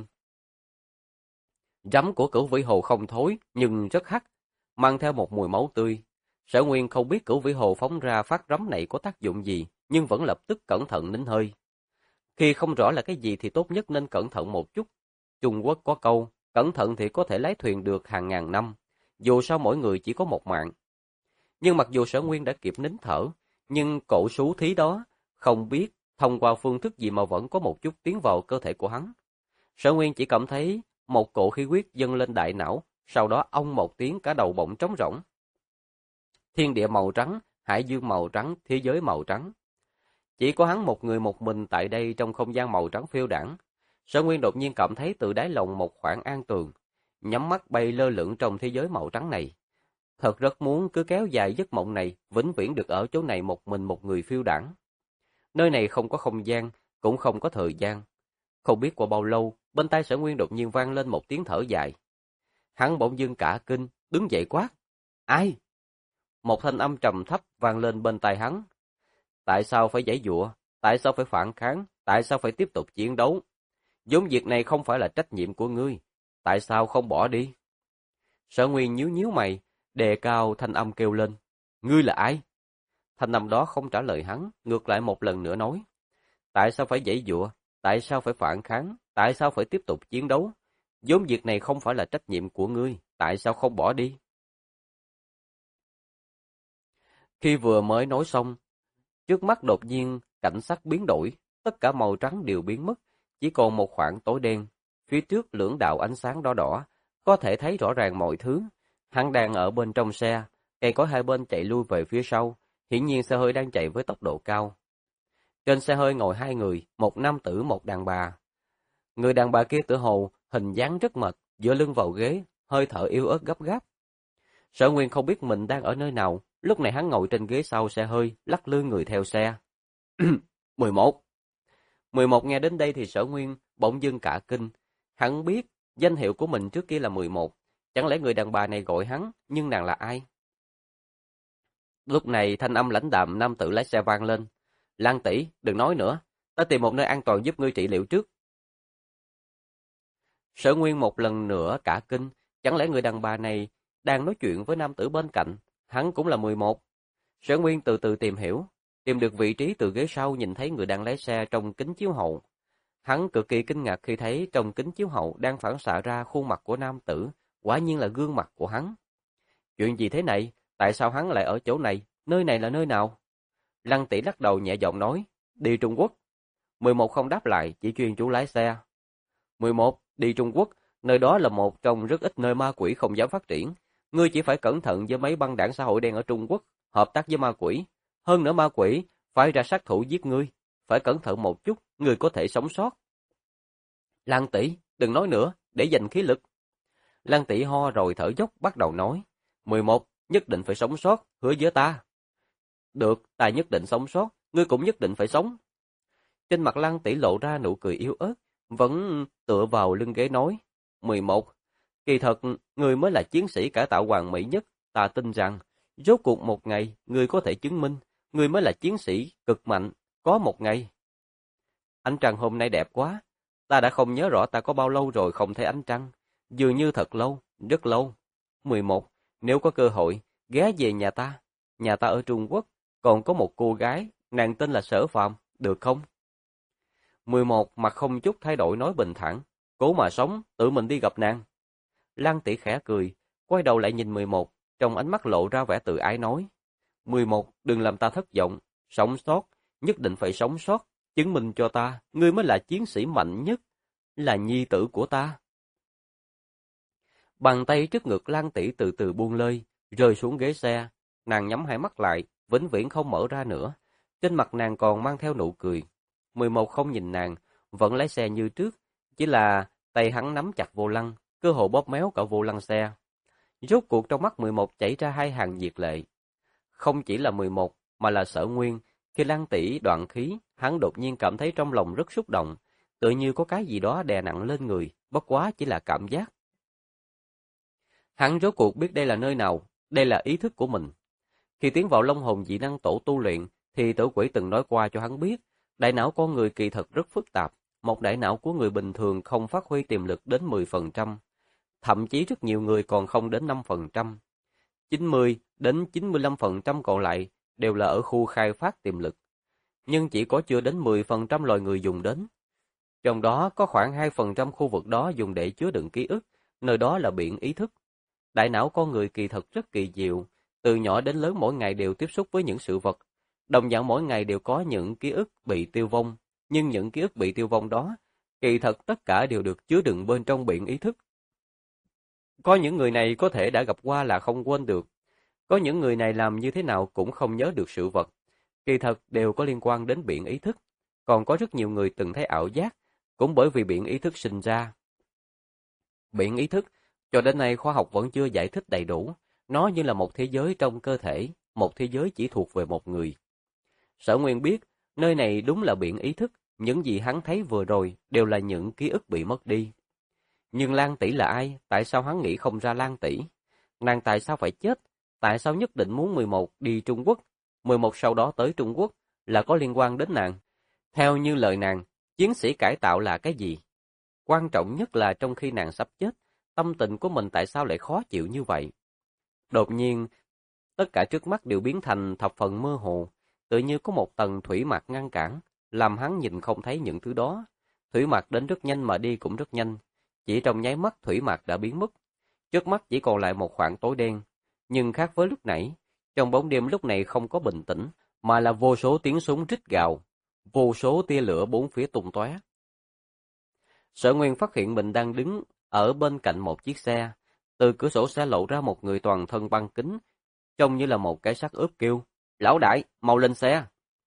Rắm của Cửu Vĩ Hồ không thối, nhưng rất hắc, mang theo một mùi máu tươi. Sở Nguyên không biết Cửu Vĩ Hồ phóng ra phát rắm này có tác dụng gì, nhưng vẫn lập tức cẩn thận nín hơi. Khi không rõ là cái gì thì tốt nhất nên cẩn thận một chút. Trung Quốc có câu, cẩn thận thì có thể lái thuyền được hàng ngàn năm, dù sao mỗi người chỉ có một mạng. Nhưng mặc dù Sở Nguyên đã kịp nín thở, nhưng cổ sú thí đó, không biết thông qua phương thức gì mà vẫn có một chút tiến vào cơ thể của hắn. Sở Nguyên chỉ cảm thấy một cỗ khí huyết dâng lên đại não, sau đó ong một tiếng cả đầu bỗng trống rỗng. Thiên địa màu trắng, hải dương màu trắng, thế giới màu trắng. Chỉ có hắn một người một mình tại đây trong không gian màu trắng phiêu đãng. Sở Nguyên đột nhiên cảm thấy từ đáy lòng một khoảng an tường, nhắm mắt bay lơ lửng trong thế giới màu trắng này. Thật rất muốn cứ kéo dài giấc mộng này, vĩnh viễn được ở chỗ này một mình một người phiêu đãng. Nơi này không có không gian, cũng không có thời gian. Không biết qua bao lâu, bên tai Sở Nguyên đột nhiên vang lên một tiếng thở dài. Hắn bỗng dưng cả kinh, đứng dậy quát. Ai? Một thanh âm trầm thấp vang lên bên tai hắn. Tại sao phải giãy giụa? Tại sao phải phản kháng? Tại sao phải tiếp tục chiến đấu? Vốn việc này không phải là trách nhiệm của ngươi. Tại sao không bỏ đi? Sở Nguyên nhíu nhíu mày, đề cao thanh âm kêu lên. Ngươi là ai? Thanh âm đó không trả lời hắn, ngược lại một lần nữa nói. Tại sao phải giãy giụa? Tại sao phải phản kháng? Tại sao phải tiếp tục chiến đấu? Vốn việc này không phải là trách nhiệm của ngươi. Tại sao không bỏ đi? Khi vừa mới nói xong, trước mắt đột nhiên cảnh sắc biến đổi, tất cả màu trắng đều biến mất, chỉ còn một khoảng tối đen. Phía trước lưỡng đạo ánh sáng đỏ đỏ, có thể thấy rõ ràng mọi thứ. Hắn đang ở bên trong xe, cây cối hai bên chạy lui về phía sau, hiển nhiên xe hơi đang chạy với tốc độ cao. Trên xe hơi ngồi hai người, một nam tử một đàn bà. Người đàn bà kia tựa hồ hình dáng rất mệt, dựa lưng vào ghế, hơi thở yếu ớt gấp gáp. Sở Nguyên không biết mình đang ở nơi nào, lúc này hắn ngồi trên ghế sau xe hơi, lắc lư người theo xe. 11. 11 nghe đến đây thì Sở Nguyên bỗng dưng cả kinh. Hắn biết danh hiệu của mình trước kia là 11. Chẳng lẽ người đàn bà này gọi hắn, nhưng nàng là ai? Lúc này thanh âm lãnh đạm nam tử lái xe vang lên. Lan tỷ, đừng nói nữa, ta tìm một nơi an toàn giúp ngươi trị liệu trước. Sở Nguyên một lần nữa cả kinh, chẳng lẽ người đàn bà này đang nói chuyện với nam tử bên cạnh, hắn cũng là 11. Sở Nguyên từ từ tìm hiểu, tìm được vị trí từ ghế sau nhìn thấy người đang lái xe trong kính chiếu hậu. Hắn cực kỳ kinh ngạc khi thấy trong kính chiếu hậu đang phản xạ ra khuôn mặt của nam tử, quả nhiên là gương mặt của hắn. Chuyện gì thế này? Tại sao hắn lại ở chỗ này? Nơi này là nơi nào? Lăng Tỷ lắc đầu nhẹ giọng nói, đi Trung Quốc. 11 không đáp lại, chỉ chuyên chú lái xe. 11, đi Trung Quốc, nơi đó là một trong rất ít nơi ma quỷ không dám phát triển. Ngươi chỉ phải cẩn thận với mấy băng đảng xã hội đen ở Trung Quốc, hợp tác với ma quỷ. Hơn nữa ma quỷ, phải ra sát thủ giết ngươi. Phải cẩn thận một chút, ngươi có thể sống sót. Lăng Tỷ, đừng nói nữa, để dành khí lực. Lăng Tỷ ho rồi thở dốc bắt đầu nói. 11, nhất định phải sống sót, hứa với ta. Được, ta nhất định sống sót, ngươi cũng nhất định phải sống. Trên mặt Lăng Tỷ lộ ra nụ cười yếu ớt, vẫn tựa vào lưng ghế nói. 11. Kỳ thật, ngươi mới là chiến sĩ cải tạo hoàn mỹ nhất, ta tin rằng, rốt cuộc một ngày, ngươi có thể chứng minh, ngươi mới là chiến sĩ cực mạnh, có một ngày. Ánh trăng hôm nay đẹp quá, ta đã không nhớ rõ ta có bao lâu rồi không thấy ánh trăng, dường như thật lâu, rất lâu. 11. Nếu có cơ hội, ghé về nhà ta ở Trung Quốc, còn có một cô gái, nàng tên là Sở Phàm, được không? 11 mặt không chút thay đổi nói bình thản, cố mà sống, tự mình đi gặp nàng. Lăng Tỷ khẽ cười, quay đầu lại nhìn 11, trong ánh mắt lộ ra vẻ tự ái nói. 11, đừng làm ta thất vọng, sống sót, nhất định phải sống sót, chứng minh cho ta, ngươi mới là chiến sĩ mạnh nhất, là nhi tử của ta. Bàn tay trước ngực Lăng Tỷ từ từ buông lơi, rơi xuống ghế xe, nàng nhắm hai mắt lại, vĩnh viễn không mở ra nữa, trên mặt nàng còn mang theo nụ cười. 11 không nhìn nàng, vẫn lái xe như trước, chỉ là tay hắn nắm chặt vô lăng, cơ hồ bóp méo cả vô lăng xe. Rốt cuộc trong mắt 11 chảy ra hai hàng nhiệt lệ. Không chỉ là 11, mà là Sở Nguyên, khi Lăng Tỷ đoạn khí, hắn đột nhiên cảm thấy trong lòng rất xúc động, tự như có cái gì đó đè nặng lên người, bất quá chỉ là cảm giác. Hắn rốt cuộc biết đây là nơi nào, đây là ý thức của mình. Khi tiến vào Long Hồn dị năng tổ tu luyện, thì Tử Quỷ từng nói qua cho hắn biết, đại não con người kỳ thật rất phức tạp, một đại não của người bình thường không phát huy tiềm lực đến 10%, thậm chí rất nhiều người còn không đến 5%. 90 đến 95% còn lại đều là ở khu khai phát tiềm lực, nhưng chỉ có chưa đến 10% loài người dùng đến. Trong đó có khoảng 2% khu vực đó dùng để chứa đựng ký ức, nơi đó là biển ý thức. Đại não con người kỳ thật rất kỳ diệu, từ nhỏ đến lớn mỗi ngày đều tiếp xúc với những sự vật. Đồng dạng mỗi ngày đều có những ký ức bị tiêu vong, nhưng những ký ức bị tiêu vong đó, kỳ thật tất cả đều được chứa đựng bên trong biển ý thức. Có những người này có thể đã gặp qua là không quên được, có những người này làm như thế nào cũng không nhớ được sự vật, kỳ thật đều có liên quan đến biển ý thức. Còn có rất nhiều người từng thấy ảo giác, cũng bởi vì biển ý thức sinh ra. Biển ý thức, cho đến nay khoa học vẫn chưa giải thích đầy đủ, nó như là một thế giới trong cơ thể, một thế giới chỉ thuộc về một người. Sở Nguyên biết, nơi này đúng là biển ý thức, những gì hắn thấy vừa rồi đều là những ký ức bị mất đi. Nhưng Lan Tỷ là ai? Tại sao hắn nghĩ không ra Lan Tỷ? Nàng tại sao phải chết? Tại sao nhất định muốn 11 đi Trung Quốc? 11 sau đó tới Trung Quốc là có liên quan đến nàng. Theo như lời nàng, chiến sĩ cải tạo là cái gì? Quan trọng nhất là trong khi nàng sắp chết, tâm tình của mình tại sao lại khó chịu như vậy? Đột nhiên, tất cả trước mắt đều biến thành thập phần mơ hồ, tự như có một tầng thủy mặc ngăn cản, làm hắn nhìn không thấy những thứ đó. Thủy mặc đến rất nhanh mà đi cũng rất nhanh, chỉ trong nháy mắt thủy mặc đã biến mất. Trước mắt chỉ còn lại một khoảng tối đen, nhưng khác với lúc nãy, trong bóng đêm lúc này không có bình tĩnh, mà là vô số tiếng súng rít gào, vô số tia lửa bốn phía tung tóe. Sở Nguyên phát hiện mình đang đứng ở bên cạnh một chiếc xe, từ cửa sổ xe lộ ra một người toàn thân băng kính, trông như là một cái xác ướp kêu, lão đại, mau lên xe.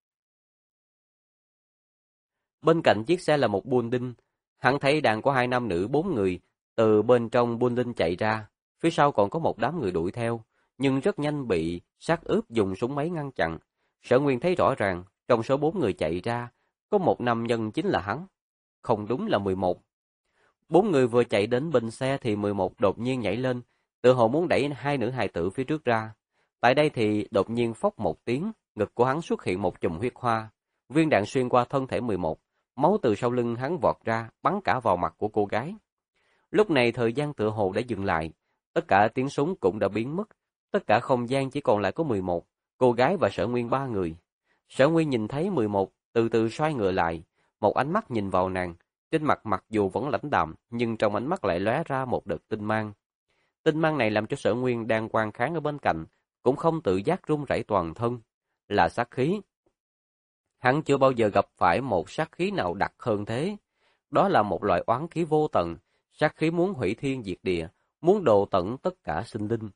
Bên cạnh chiếc xe là một buôn đinh, hắn thấy đang có hai nam nữ bốn người, từ bên trong buôn đinh chạy ra, phía sau còn có một đám người đuổi theo, nhưng rất nhanh bị xác ướp dùng súng máy ngăn chặn. Sở Nguyên thấy rõ ràng, trong số bốn người chạy ra, có một nam nhân chính là hắn, không đúng là 11. Bốn người vừa chạy đến bên xe thì 11 đột nhiên nhảy lên, tự hồ muốn đẩy hai nữ hài tử phía trước ra. Tại đây thì đột nhiên phốc một tiếng, ngực của hắn xuất hiện một chùm huyết hoa. Viên đạn xuyên qua thân thể 11, máu từ sau lưng hắn vọt ra, bắn cả vào mặt của cô gái. Lúc này thời gian tựa hồ đã dừng lại, tất cả tiếng súng cũng đã biến mất, tất cả không gian chỉ còn lại có 11, cô gái và Sở Nguyên ba người. Sở Nguyên nhìn thấy 11 từ từ xoay ngựa lại, một ánh mắt nhìn vào nàng, Trên mặt mặc dù vẫn lãnh đạm, nhưng trong ánh mắt lại lóe ra một đợt tinh mang. Tinh mang này làm cho Sở Nguyên đang quan kháng ở bên cạnh, cũng không tự giác run rẩy toàn thân. Là sát khí. Hắn chưa bao giờ gặp phải một sát khí nào đặc hơn thế. Đó là một loại oán khí vô tận, sát khí muốn hủy thiên diệt địa, muốn độ tận tất cả sinh linh.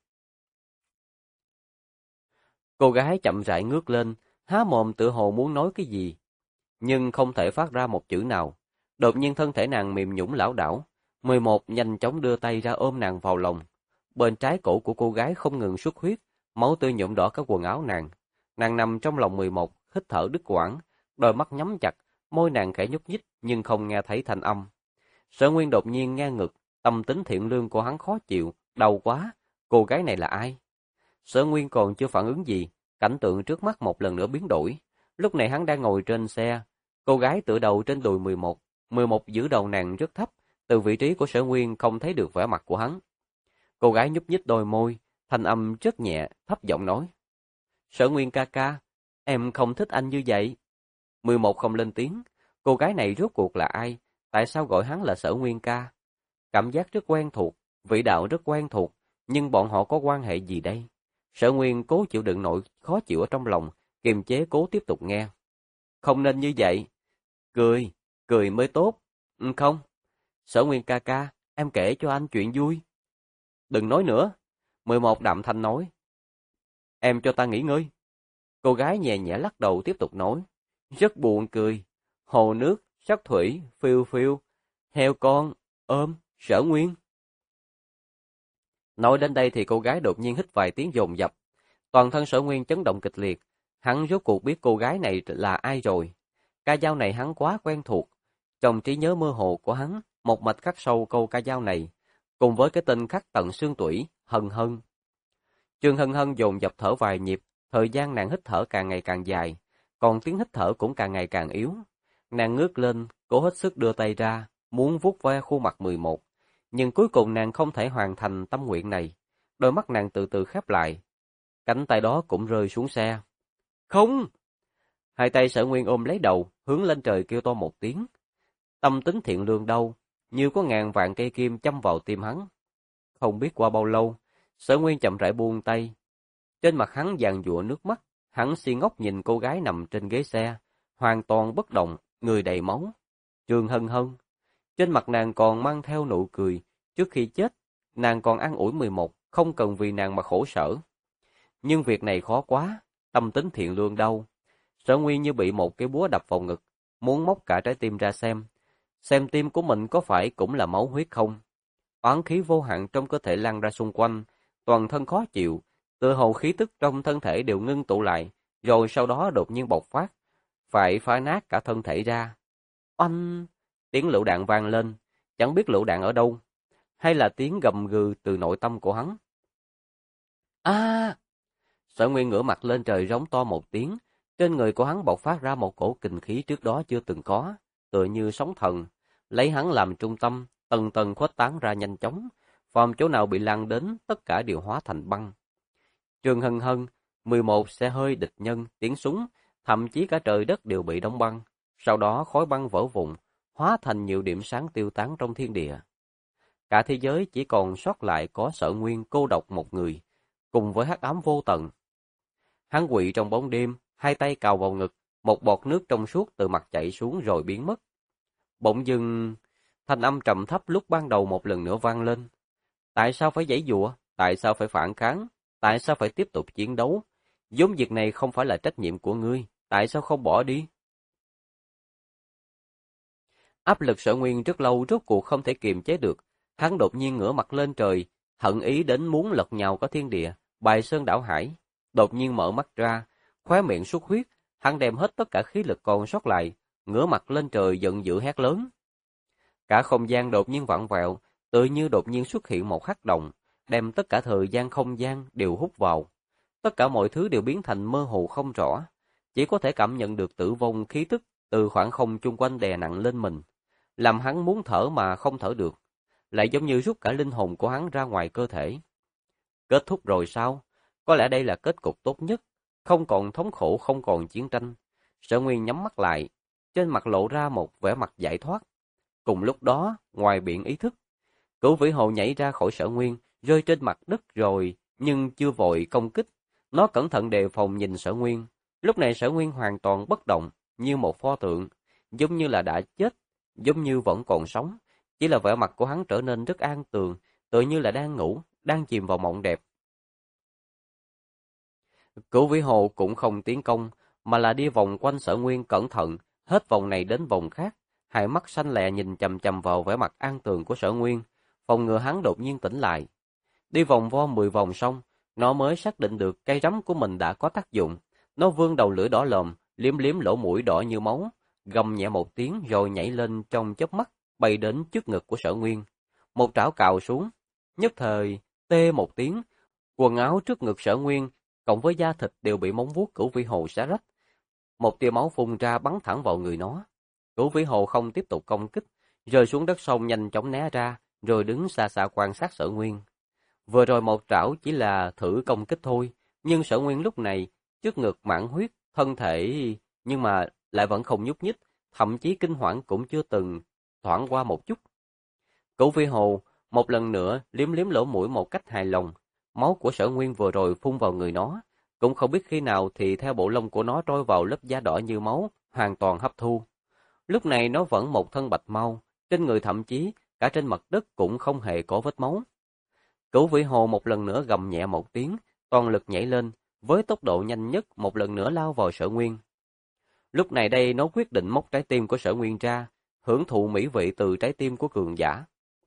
Cô gái chậm rãi ngước lên, há mồm tựa hồ muốn nói cái gì, nhưng không thể phát ra một chữ nào. Đột nhiên thân thể nàng mềm nhũn lảo đảo. 11 nhanh chóng đưa tay ra ôm nàng vào lòng. Bên trái cổ của cô gái không ngừng xuất huyết, máu tươi nhuộm đỏ các quần áo nàng. Nàng nằm trong lòng 11, hít thở đứt quãng, đôi mắt nhắm chặt, môi nàng khẽ nhúc nhích nhưng không nghe thấy thanh âm. Sở Nguyên đột nhiên nghe ngực, tâm tính thiện lương của hắn khó chịu, đau quá, cô gái này là ai? Sở Nguyên còn chưa phản ứng gì, cảnh tượng trước mắt một lần nữa biến đổi. Lúc này hắn đang ngồi trên xe, cô gái tựa đầu trên đùi 11, 11 giữ đầu nàng rất thấp, từ vị trí của Sở Nguyên không thấy được vẻ mặt của hắn. Cô gái nhúc nhích đôi môi, thanh âm rất nhẹ, thấp giọng nói: "Sở Nguyên ca ca, em không thích anh như vậy." 11 không lên tiếng, cô gái này rốt cuộc là ai, tại sao gọi hắn là Sở Nguyên ca? Cảm giác rất quen thuộc, vị đạo rất quen thuộc, nhưng bọn họ có quan hệ gì đây? Sở Nguyên cố chịu đựng nỗi khó chịu ở trong lòng, kiềm chế cố tiếp tục nghe. "Không nên như vậy. Cười, cười mới tốt." Không. "Sở Nguyên ca ca, em kể cho anh chuyện vui." "Đừng nói nữa." 11 đạm thanh nói. "Em cho ta nghỉ ngơi." Cô gái nhẹ nhẹ lắc đầu tiếp tục nói. "Rất buồn cười. Hồ nước, sắc thủy, phiêu phiêu, heo con, ôm, Sở Nguyên." Nói đến đây thì cô gái đột nhiên hít vài tiếng dồn dập. Toàn thân Sở Nguyên chấn động kịch liệt. Hắn rốt cuộc biết cô gái này là ai rồi. Ca dao này hắn quá quen thuộc. Trong trí nhớ mơ hồ của hắn, một mạch khắc sâu câu ca dao này, cùng với cái tên khắc tận xương tủy, Hân Hân. Trương Hân Hân dồn dập thở vài nhịp, thời gian nàng hít thở càng ngày càng dài, còn tiếng hít thở cũng càng ngày càng yếu. Nàng ngước lên, cố hết sức đưa tay ra, muốn vuốt ve khuôn mặt 11, nhưng cuối cùng nàng không thể hoàn thành tâm nguyện này. Đôi mắt nàng từ từ khép lại, cánh tay đó cũng rơi xuống xe. "Không!" Hai tay Sở Nguyên ôm lấy đầu, hướng lên trời kêu to một tiếng. Tâm tính thiện lương đâu, như có ngàn vạn cây kim châm vào tim hắn. Không biết qua bao lâu, Sở Nguyên chậm rãi buông tay. Trên mặt hắn giàn giụa nước mắt, hắn si ngốc nhìn cô gái nằm trên ghế xe, hoàn toàn bất động, người đầy máu. Trương Hân Hân. Trên mặt nàng còn mang theo nụ cười, trước khi chết, nàng còn an ủi 11, không cần vì nàng mà khổ sở. Nhưng việc này khó quá, tâm tính thiện lương đâu. Sở Nguyên như bị một cái búa đập vào ngực, muốn móc cả trái tim ra xem tim của mình có phải cũng là máu huyết không. Oán khí vô hạn trong cơ thể lan ra xung quanh, toàn thân khó chịu, tựa hồ khí tức trong thân thể đều ngưng tụ lại, rồi sau đó đột nhiên bộc phát, phải phá nát cả thân thể ra. Oanh! Tiếng lựu đạn vang lên, chẳng biết lựu đạn ở đâu, hay là tiếng gầm gừ từ nội tâm của hắn. A! Sở Nguyên ngửa mặt lên trời rống to một tiếng, trên người của hắn bộc phát ra một cổ kình khí trước đó chưa từng có, tựa như sóng thần, lấy hắn làm trung tâm, tầng tầng khuếch tán ra nhanh chóng, phòng chỗ nào bị lan đến, tất cả đều hóa thành băng. Trương Hân Hân, 11 xe hơi địch nhân, tiếng súng, thậm chí cả trời đất đều bị đóng băng, sau đó khói băng vỡ vụn, hóa thành nhiều điểm sáng tiêu tán trong thiên địa. Cả thế giới chỉ còn sót lại có Sở Nguyên cô độc một người, cùng với hắc ám vô tận. Hắn quỵ trong bóng đêm, hai tay cào vào ngực, một bọt nước trong suốt từ mặt chảy xuống rồi biến mất. Bỗng dưng, thanh âm trầm thấp lúc ban đầu một lần nữa vang lên. Tại sao phải giãy giụa? Tại sao phải phản kháng? Tại sao phải tiếp tục chiến đấu? Giống việc này không phải là trách nhiệm của ngươi, tại sao không bỏ đi? Áp lực Sở Nguyên rất lâu rốt cuộc không thể kiềm chế được, hắn đột nhiên ngửa mặt lên trời, hận ý đến muốn lật nhào cả thiên địa, bài sơn đảo hải. Đột nhiên mở mắt ra, khóe miệng xuất huyết, hắn đem hết tất cả khí lực còn sót lại, ngửa mặt lên trời giận dữ hét lớn. Cả không gian đột nhiên vặn vẹo, tự như đột nhiên xuất hiện một hắc động, đem tất cả thời gian không gian đều hút vào. Tất cả mọi thứ đều biến thành mơ hồ không rõ, chỉ có thể cảm nhận được tử vong khí tức từ khoảng không chung quanh đè nặng lên mình, làm hắn muốn thở mà không thở được, lại giống như rút cả linh hồn của hắn ra ngoài cơ thể. Kết thúc rồi sao? Có lẽ đây là kết cục tốt nhất, không còn thống khổ, không còn chiến tranh. Sở Nguyên nhắm mắt lại, trên mặt lộ ra một vẻ mặt giải thoát. Cùng lúc đó, ngoài biển ý thức, Cửu Vĩ Hồ nhảy ra khỏi Sở Nguyên, rơi trên mặt đất rồi, nhưng chưa vội công kích. Nó cẩn thận đề phòng nhìn Sở Nguyên. Lúc này Sở Nguyên hoàn toàn bất động, như một pho tượng, giống như là đã chết, giống như vẫn còn sống. Chỉ là vẻ mặt của hắn trở nên rất an tường, tựa như là đang ngủ, đang chìm vào mộng đẹp. Cửu Vĩ Hồ cũng không tiến công, mà là đi vòng quanh Sở Nguyên cẩn thận, hết vòng này đến vòng khác. Hai mắt xanh lè nhìn chằm chằm vào vẻ mặt an tường của Sở Nguyên, phòng ngừa hắn đột nhiên tỉnh lại. Đi vòng vo 10 vòng xong, nó mới xác định được cây rắm của mình đã có tác dụng. Nó vươn đầu lưỡi đỏ lòm, liếm liếm lỗ mũi đỏ như máu, gầm nhẹ một tiếng rồi nhảy lên trong chớp mắt, bay đến trước ngực của Sở Nguyên. Một trảo cào xuống, nhất thời tê một tiếng, quần áo trước ngực Sở Nguyên cộng với da thịt đều bị móng vuốt Cửu Vĩ Hồ xé rách. Một tia máu phun ra bắn thẳng vào người nó. Cửu Vĩ Hồ không tiếp tục công kích, rơi xuống đất sông nhanh chóng né ra, rồi đứng xa xa quan sát Sở Nguyên. Vừa rồi một trảo chỉ là thử công kích thôi, nhưng Sở Nguyên lúc này trước ngực mãn huyết, thân thể nhưng mà lại vẫn không nhúc nhích, thậm chí kinh hoảng cũng chưa từng thoảng qua một chút. Cửu Vĩ Hồ một lần nữa liếm liếm lỗ mũi một cách hài lòng, máu của Sở Nguyên vừa rồi phun vào người nó, cũng không biết khi nào thì theo bộ lông của nó trôi vào lớp da đỏ như máu, hoàn toàn hấp thu. Lúc này nó vẫn một thân bạch mau, trên người thậm chí cả trên mặt đất cũng không hề có vết máu. Cửu Vĩ Hồ một lần nữa gầm nhẹ một tiếng, toàn lực nhảy lên, với tốc độ nhanh nhất một lần nữa lao vào Sở Nguyên. Lúc này đây nó quyết định móc trái tim của Sở Nguyên ra, hưởng thụ mỹ vị từ trái tim của cường giả.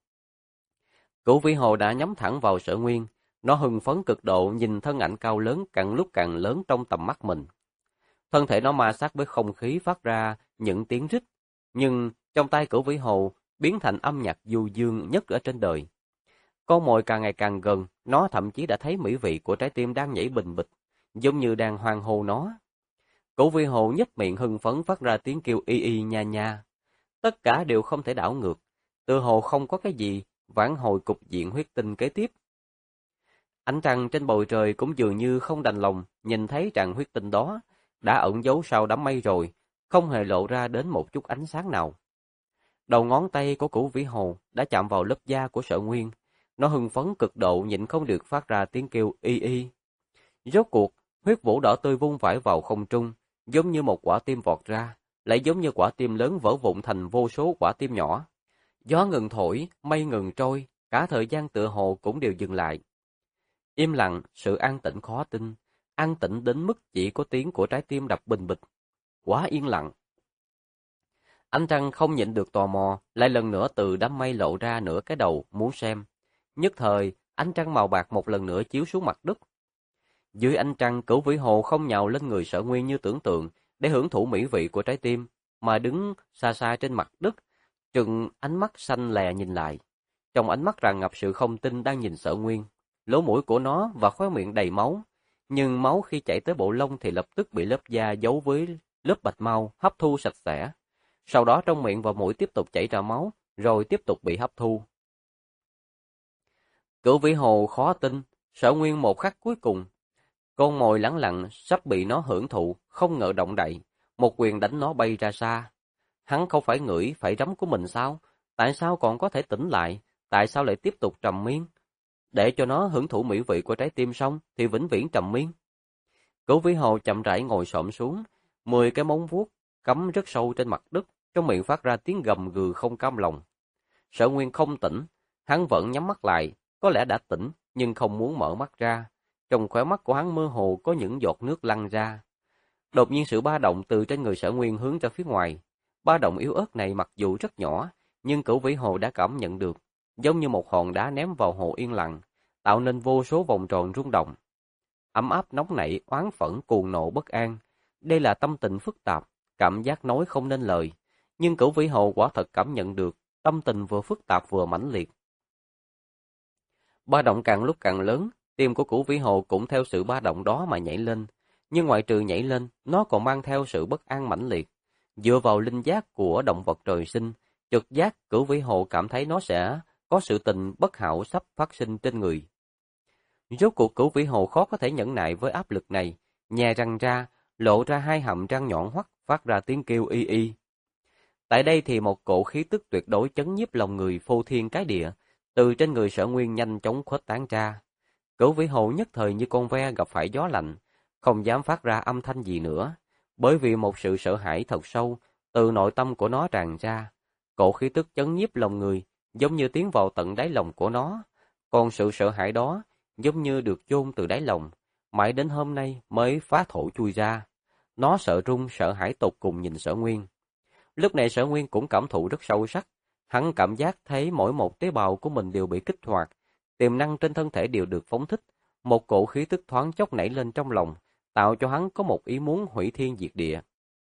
Cửu Vĩ Hồ đã nhắm thẳng vào Sở Nguyên, nó hưng phấn cực độ nhìn thân ảnh cao lớn càng lúc càng lớn trong tầm mắt mình. Thân thể nó ma sát với không khí phát ra những tiếng rít, nhưng trong tay Cửu Vĩ Hồ biến thành âm nhạc du dương nhất ở trên đời. Con mồi càng ngày càng gần, nó thậm chí đã thấy mỹ vị của trái tim đang nhảy bình bịch, giống như đang hoan hô nó. Cửu Vĩ Hồ nhếch miệng hưng phấn phát ra tiếng kêu y y nha nha. Tất cả đều không thể đảo ngược, tựa hồ không có cái gì vãn hồi cục diện huyết tinh kế tiếp. Ánh trăng trên bầu trời cũng dường như không đành lòng nhìn thấy trạng huyết tinh đó, đã ẩn giấu sau đám mây rồi, không hề lộ ra đến một chút ánh sáng nào. Đầu ngón tay của Cửu Vĩ Hồ đã chạm vào lớp da của Sở Nguyên, nó hưng phấn cực độ nhịn không được phát ra tiếng kêu y y. Rốt cuộc, huyết vũ đỏ tươi vung vãi vào không trung, giống như một quả tim vọt ra, lại giống như quả tim lớn vỡ vụn thành vô số quả tim nhỏ. Gió ngừng thổi, mây ngừng trôi, cả thời gian tựa hồ cũng đều dừng lại. Im lặng, sự an tĩnh khó tin, an tĩnh đến mức chỉ có tiếng của trái tim đập bình bịch. Quá yên lặng. Ánh trăng không nhịn được tò mò, lại lần nữa từ đám mây lộ ra nửa cái đầu, muốn xem. Nhất thời, ánh trăng màu bạc một lần nữa chiếu xuống mặt đất. Dưới ánh trăng, Cửu Vĩ Hồ không nhào lên người Sở Nguyên như tưởng tượng, để hưởng thụ mỹ vị của trái tim, mà đứng xa xa trên mặt đất, trừng ánh mắt xanh lè nhìn lại. Trong ánh mắt tràn ngập sự không tin đang nhìn Sở Nguyên. Lỗ mũi của nó và khóe miệng đầy máu, nhưng máu khi chảy tới bộ lông thì lập tức bị lớp da giấu với lớp bạch mau hấp thu sạch sẽ. Sau đó trong miệng và mũi tiếp tục chảy ra máu, rồi tiếp tục bị hấp thu. Cửu Vĩ Hồ khó tin, Sở Nguyên một khắc cuối cùng, con mồi lẳng lặng sắp bị nó hưởng thụ, không ngờ động đậy, một quyền đánh nó bay ra xa. Hắn không phải ngửi phải rắm của mình sao? Tại sao còn có thể tỉnh lại? Tại sao lại tiếp tục trầm miên? Để cho nó hưởng thụ mỹ vị của trái tim xong thì vĩnh viễn trầm miên. Cửu Vĩ Hồ chậm rãi ngồi xổm xuống, 10 cái móng vuốt cắm rất sâu trên mặt đất, trong miệng phát ra tiếng gầm gừ không cam lòng. Sở Nguyên không tỉnh, hắn vẫn nhắm mắt lại, có lẽ đã tỉnh nhưng không muốn mở mắt ra. Trong khóe mắt của hắn mơ hồ có những giọt nước lăn ra. Đột nhiên sự ba động từ trên người Sở Nguyên hướng ra phía ngoài. Ba động yếu ớt này mặc dù rất nhỏ, nhưng Cửu Vĩ Hồ đã cảm nhận được, giống như một hòn đá ném vào hồ yên lặng, tạo nên vô số vòng tròn rung động. Ấm áp nóng nảy, oán phẫn, cuồng nộ bất an. Đây là tâm tình phức tạp, cảm giác nói không nên lời. Nhưng Cửu Vĩ Hồ quả thật cảm nhận được, tâm tình vừa phức tạp vừa mãnh liệt. Ba động càng lúc càng lớn, tim của Cửu Vĩ Hồ cũng theo sự ba động đó mà nhảy lên. Nhưng ngoại trừ nhảy lên, nó còn mang theo sự bất an mãnh liệt. Dựa vào linh giác của động vật trời sinh, trực giác Cửu Vĩ Hồ cảm thấy nó sẽ có sự tình bất hảo sắp phát sinh trên người. Rốt cuộc Cửu Vĩ Hồ khó có thể nhẫn nại với áp lực này, nhè răng ra, lộ ra hai hàm răng nhọn hoắt, phát ra tiếng kêu y y. Tại đây thì một cỗ khí tức tuyệt đối chấn nhiếp lòng người phô thiên cái địa, từ trên người Sở Nguyên nhanh chóng khuếch tán ra. Cửu Vĩ Hồ nhất thời như con ve gặp phải gió lạnh, không dám phát ra âm thanh gì nữa, bởi vì một sự sợ hãi thật sâu từ nội tâm của nó tràn ra. Cỗ khí tức chấn nhiếp lòng người, giống như tiến vào tận đáy lòng của nó, còn sự sợ hãi đó giống như được chôn từ đáy lòng, mãi đến hôm nay mới phá thổ chui ra. Nó sợ run, sợ hãi tột cùng nhìn Sở Nguyên. Lúc này Sở Nguyên cũng cảm thụ rất sâu sắc, hắn cảm giác thấy mỗi một tế bào của mình đều bị kích hoạt, tiềm năng trên thân thể đều được phóng thích, một cỗ khí tức thoáng chốc nảy lên trong lòng, tạo cho hắn có một ý muốn hủy thiên diệt địa.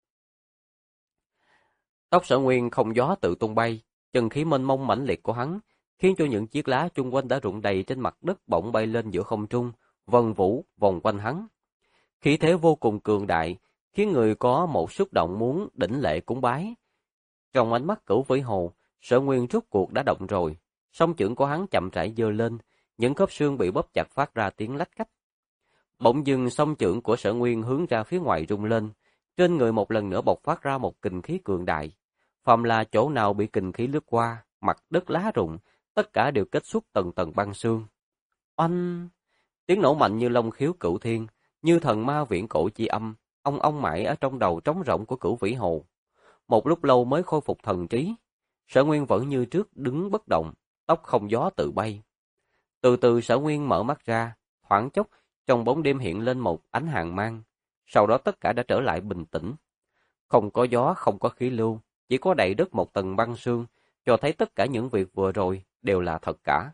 Tóc Sở Nguyên không gió tự tung bay, chân khí mênh mông mãnh liệt của hắn khiến cho những chiếc lá chung quanh đã rụng đầy trên mặt đất bỗng bay lên giữa không trung, vần vũ vòng quanh hắn. Khí thế vô cùng cường đại, khiến người có một xúc động muốn đỉnh lệ cúng bái. Trong ánh mắt Cửu Vĩ Hồ, Sở Nguyên rốt cuộc đã động rồi, song chưởng của hắn chậm rãi giơ lên, những khớp xương bị bóp chặt phát ra tiếng lách cách. Bỗng dưng song chưởng của Sở Nguyên hướng ra phía ngoài rung lên, trên người một lần nữa bộc phát ra một kình khí cường đại. Phàm là chỗ nào bị kình khí lướt qua, mặt đất lá rụng, tất cả đều kết xuất tầng tầng băng xương. Oanh! Tiếng nổ mạnh như long khiếu cửu thiên, như thần ma viễn cổ chi âm, ong mãi ở trong đầu trống rỗng của Cửu Vĩ Hồ. Một lúc lâu mới khôi phục thần trí. Sở Nguyên vẫn như trước đứng bất động, tóc không gió tự bay. Từ từ Sở Nguyên mở mắt ra, thoáng chốc trong bóng đêm hiện lên một ánh hàn mang. Sau đó tất cả đã trở lại bình tĩnh. Không có gió, không có khí lưu, chỉ có đầy đất một tầng băng sương, cho thấy tất cả những việc vừa rồi đều là thật cả.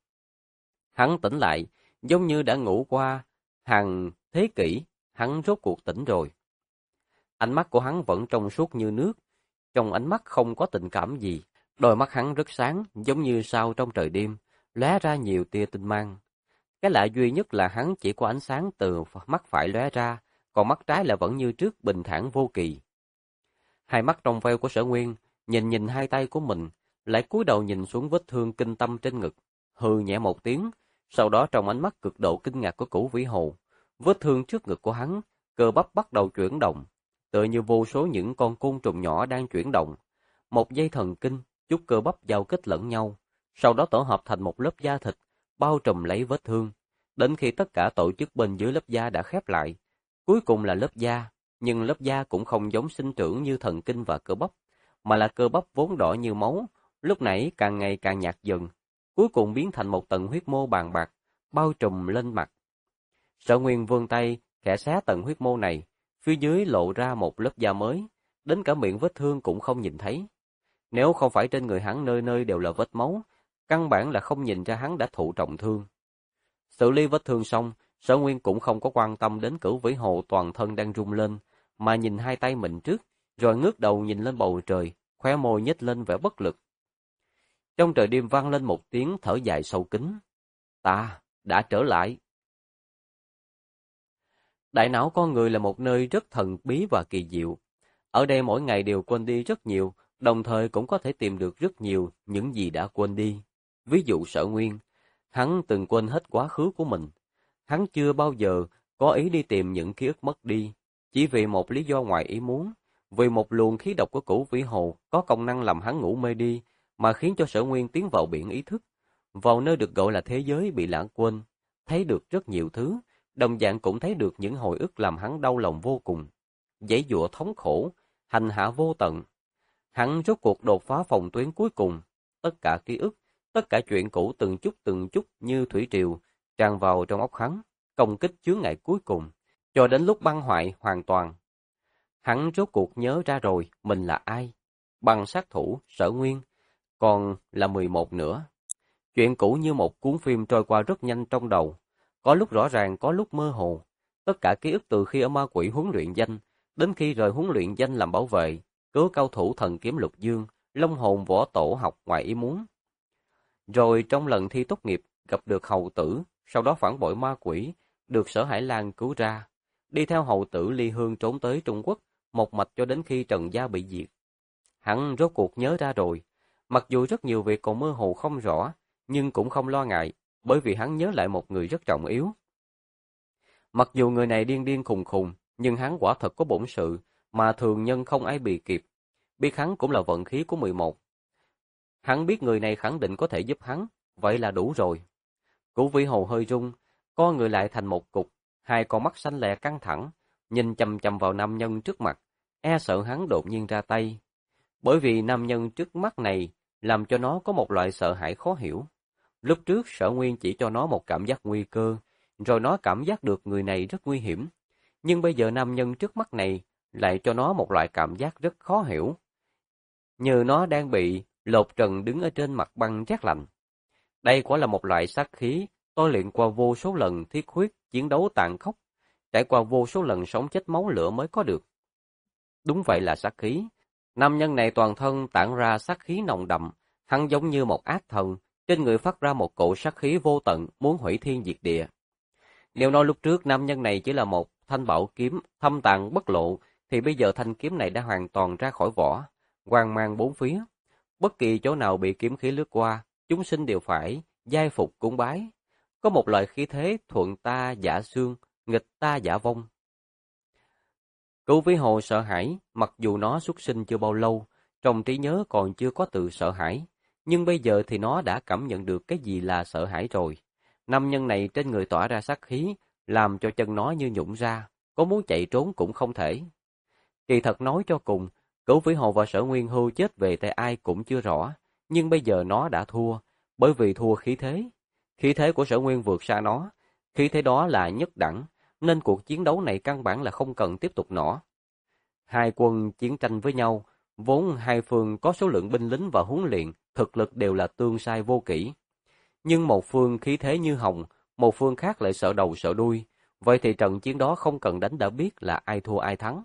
Hắn tỉnh lại, giống như đã ngủ qua hàng thế kỷ, hắn rốt cuộc tỉnh rồi. Ánh mắt của hắn vẫn trong suốt như nước, trong ánh mắt không có tình cảm gì, đôi mắt hắn rất sáng, giống như sao trong trời đêm, lóe ra nhiều tia tinh mang. Cái lạ duy nhất là hắn chỉ có ánh sáng từ mắt phải lóe ra, còn mắt trái là vẫn như trước bình thản vô kỳ. Hai mắt trong veo của Sở Nguyên nhìn hai tay của mình, lại cúi đầu nhìn xuống vết thương kinh tâm trên ngực, hừ nhẹ một tiếng, sau đó trong ánh mắt cực độ kinh ngạc của Cửu Vĩ Hồ, vết thương trước ngực của hắn, cơ bắp bắt đầu chuyển động, tựa như vô số những con côn trùng nhỏ đang chuyển động. Một dây thần kinh, chút cơ bắp giao kết lẫn nhau, sau đó tổ hợp thành một lớp da thịt, bao trùm lấy vết thương, đến khi tất cả tổ chức bên dưới lớp da đã khép lại, cuối cùng là lớp da, nhưng lớp da cũng không giống sinh trưởng như thần kinh và cơ bắp, mà là cơ bắp vốn đỏ như máu, lúc nãy càng ngày càng nhạt dần, cuối cùng biến thành một tầng huyết mô bàn bạc, bao trùm lên mặt. Sở Nguyên vươn tay, khẽ xé tầng huyết mô này, phía dưới lộ ra một lớp da mới, đến cả miệng vết thương cũng không nhìn thấy. Nếu không phải trên người hắn nơi nơi đều là vết máu, căn bản là không nhìn ra hắn đã thụ trọng thương. Xử lý vết thương xong, Sở Nguyên cũng không có quan tâm đến Cửu Vĩ Hồ toàn thân đang rung lên, mà nhìn hai tay mình trước, rồi ngước đầu nhìn lên bầu trời, khóe môi nhếch lên vẻ bất lực. Trong trời đêm vang lên một tiếng thở dài sâu kín. Ta đã trở lại. Đại não con người là một nơi rất thần bí và kỳ diệu. Ở đây mỗi ngày đều quên đi rất nhiều, đồng thời cũng có thể tìm được rất nhiều những gì đã quên đi. Ví dụ Sở Nguyên, hắn từng quên hết quá khứ của mình. Hắn chưa bao giờ có ý đi tìm những ký ức mất đi, chỉ vì một lý do ngoài ý muốn, vì một luồng khí độc của Cửu Vĩ Hồ có công năng làm hắn ngủ mê đi, mà khiến cho Sở Nguyên tiến vào biển ý thức, vào nơi được gọi là thế giới bị lãng quên, thấy được rất nhiều thứ, đồng dạng cũng thấy được những hồi ức làm hắn đau lòng vô cùng, giãy giụa thống khổ, hành hạ vô tận. Hắn rốt cuộc đột phá phòng tuyến cuối cùng, tất cả ký ức, tất cả chuyện cũ từng chút như thủy triều tràn vào trong óc hắn, công kích chướng ngại cuối cùng, cho đến lúc băng hoại hoàn toàn. Hắn rốt cuộc nhớ ra rồi, mình là ai? Băng sát thủ, Sở Nguyên, còn là 11 nữa. Chuyện cũ như một cuốn phim trôi qua rất nhanh trong đầu, có lúc rõ ràng, có lúc mơ hồ. Tất cả ký ức từ khi ở ma quỷ huấn luyện danh, đến khi rời huấn luyện danh làm bảo vệ, cứu cao thủ thần kiếm Lục Dương, Long hồn võ tổ học ngoài ý muốn. Rồi trong lần thi tốt nghiệp, gặp được hầu tử, sau đó phản bội ma quỷ, được Sở Hải Lan cứu ra, đi theo hầu tử ly hương trốn tới Trung Quốc, một mạch cho đến khi Trần Gia bị diệt. Hắn rốt cuộc nhớ ra rồi, mặc dù rất nhiều việc còn mơ hồ không rõ, nhưng cũng không lo ngại, bởi vì hắn nhớ lại một người rất trọng yếu. Mặc dù người này điên điên khùng khùng, nhưng hắn quả thật có bổn sự, mà thường nhân không ai bì kịp. biết hắn cũng là vận khí của 11. Hắn biết người này khẳng định có thể giúp hắn, vậy là đủ rồi. Cửu Vĩ Hồ hơi rung, co người lại thành một cục, hai con mắt xanh lè căng thẳng, nhìn chằm chằm vào nam nhân trước mặt, e sợ hắn đột nhiên ra tay. Bởi vì nam nhân trước mắt này làm cho nó có một loại sợ hãi khó hiểu. Lúc trước Sở Nguyên chỉ cho nó một cảm giác nguy cơ, rồi nó cảm giác được người này rất nguy hiểm. Nhưng bây giờ nam nhân trước mắt này lại cho nó một loại cảm giác rất khó hiểu. Như nó đang bị lột trần đứng ở trên mặt băng rét lạnh. Đây quả là một loại sát khí, tôi luyện qua vô số lần thiết huyết, chiến đấu tàn khốc, trải qua vô số lần sống chết máu lửa mới có được. Đúng vậy là sát khí. Nam nhân này toàn thân tản ra sát khí nồng đậm, hắn giống như một ác thần, trên người phát ra một cỗ sát khí vô tận, muốn hủy thiên diệt địa. Nếu nói lúc trước nam nhân này chỉ là một thanh bảo kiếm thâm tàng bất lộ, thì bây giờ thanh kiếm này đã hoàn toàn ra khỏi vỏ, quang mang bốn phía. Bất kỳ chỗ nào bị kiếm khí lướt qua, chúng sinh đều phải giai phục cúng bái. Có một loại khí thế thuận ta giả xương, nghịch ta giả vong. Cửu Vĩ Hồ sợ hãi, mặc dù nó xuất sinh chưa bao lâu, trong trí nhớ còn chưa có từ sợ hãi, nhưng bây giờ thì nó đã cảm nhận được cái gì là sợ hãi rồi. Nam nhân này trên người tỏa ra sát khí, làm cho chân nó như nhũn ra, có muốn chạy trốn cũng không thể. Kỳ thật nói cho cùng, Cửu Vĩ Hồ và Sở Nguyên Hưu chết về tay ai cũng chưa rõ, nhưng bây giờ nó đã thua, bởi vì thua khí thế. Khí thế của Sở Nguyên vượt xa nó, khí thế đó là nhất đẳng, nên cuộc chiến đấu này căn bản là không cần tiếp tục nữa. Hai quân chiến tranh với nhau, vốn hai phương có số lượng binh lính và huấn luyện, thực lực đều là tương sai vô kỹ. Nhưng một phương khí thế như hồng, một phương khác lại sợ đầu sợ đuôi, vậy thì trận chiến đó không cần đánh đã biết là ai thua ai thắng.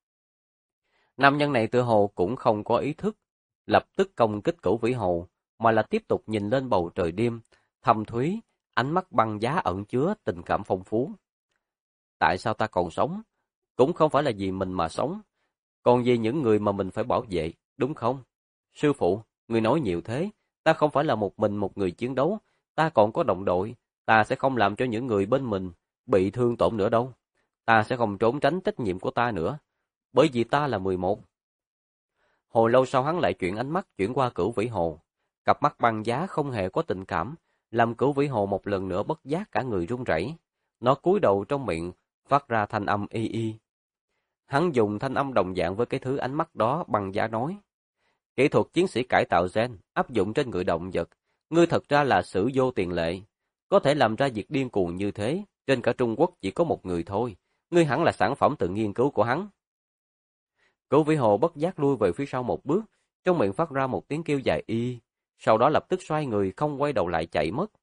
Nam nhân này tựa hồ cũng không có ý thức, lập tức công kích Cửu Vĩ Hồ, mà là tiếp tục nhìn lên bầu trời đêm, thâm thúy, ánh mắt băng giá ẩn chứa tình cảm phong phú. Tại sao ta còn sống? Cũng không phải là vì mình mà sống, còn vì những người mà mình phải bảo vệ, đúng không? Sư phụ, người nói nhiều thế, ta không phải là một mình một người chiến đấu, ta còn có đồng đội, ta sẽ không làm cho những người bên mình bị thương tổn nữa đâu. Ta sẽ không trốn tránh trách nhiệm của ta nữa, bởi vì ta là 11. Hồi lâu sau hắn lại chuyển ánh mắt chuyển qua Cửu Vĩ Hồ. Cặp mắt băng giá không hề có tình cảm, làm Cửu Vĩ Hồ một lần nữa bất giác cả người run rẩy. Nó cúi đầu trong miệng, phát ra thanh âm y y. Hắn dùng thanh âm đồng dạng với cái thứ ánh mắt đó băng giá nói. Kỹ thuật chiến sĩ cải tạo gen áp dụng trên người động vật, ngươi thật ra là sử vô tiền lệ. Có thể làm ra việc điên cuồng như thế, trên cả Trung Quốc chỉ có một người thôi. Ngươi hẳn là sản phẩm tự nghiên cứu của hắn. Cửu Vĩ Hồ bất giác lui về phía sau một bước, trong miệng phát ra một tiếng kêu dài y, sau đó lập tức xoay người không quay đầu lại chạy mất.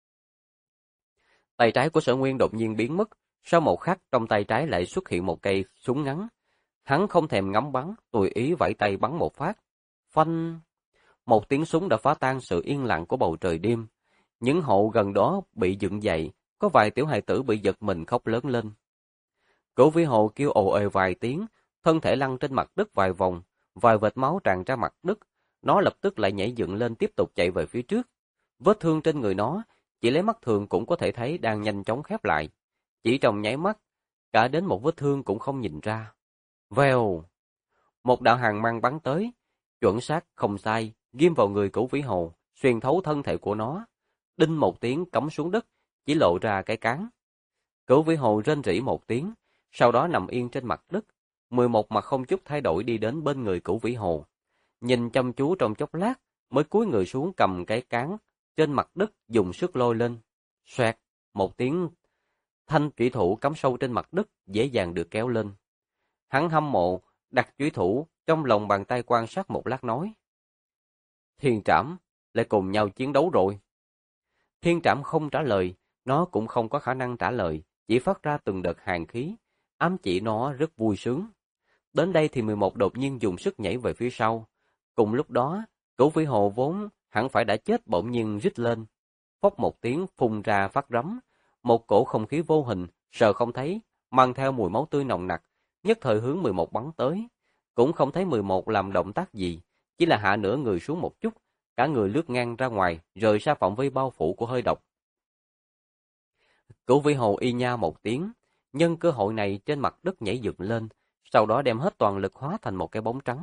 Tay trái của Sở Nguyên đột nhiên biến mất, sau một khắc trong tay trái lại xuất hiện một cây súng ngắn. Hắn không thèm ngắm bắn, tùy ý vẫy tay bắn một phát. Phanh! Một tiếng súng đã phá tan sự yên lặng của bầu trời đêm. Những hộ gần đó bị dựng dậy, có vài tiểu hài tử bị giật mình khóc lớn lên. Cửu Vĩ Hồ kêu ồ ề vài tiếng, thân thể lăn trên mặt đất vài vòng, vài vệt máu tràn ra mặt đất. Nó lập tức lại nhảy dựng lên tiếp tục chạy về phía trước. Vết thương trên người nó, chỉ lấy mắt thường cũng có thể thấy đang nhanh chóng khép lại. Chỉ trong nháy mắt, cả đến một vết thương cũng không nhìn ra. Vèo! Một đạo hàn mang bắn tới, chuẩn xác không sai, ghim vào người Cửu Vĩ Hồ, xuyên thấu thân thể của nó. Đinh một tiếng cắm xuống đất, chỉ lộ ra cái cán. Cửu Vĩ Hồ rên rỉ một tiếng, sau đó nằm yên trên mặt đất. 11 mặt không chút thay đổi đi đến bên người Cửu Vĩ Hồ. Nhìn chăm chú trong chốc lát, mới cúi người xuống cầm cái cán trên mặt đất dùng sức lôi lên. Xoẹt, một tiếng, thanh chủy thủ cắm sâu trên mặt đất dễ dàng được kéo lên. Hắn hâm mộ, đặt chủy thủ trong lòng bàn tay quan sát một lát nói. Thiên Trảm, lại cùng nhau chiến đấu rồi. Thiên Trảm không trả lời, nó cũng không có khả năng trả lời, chỉ phát ra từng đợt hàn khí, ám chỉ nó rất vui sướng. Đến đây thì 11 đột nhiên dùng sức nhảy về phía sau. Cùng lúc đó, Cửu Vĩ Hồ vốn hẳn phải đã chết bỗng nhiên rít lên. Phốc một tiếng phun ra phát rắm, một cổ không khí vô hình, sờ không thấy, mang theo mùi máu tươi nồng nặc, nhất thời hướng 11 bắn tới. Cũng không thấy 11 làm động tác gì, chỉ là hạ nửa người xuống một chút, cả người lướt ngang ra ngoài, rời xa phạm vi bao phủ của hơi độc. Cửu Vĩ Hồ y nha một tiếng, nhân cơ hội này trên mặt đất nhảy dựng lên, sau đó đem hết toàn lực hóa thành một cái bóng trắng,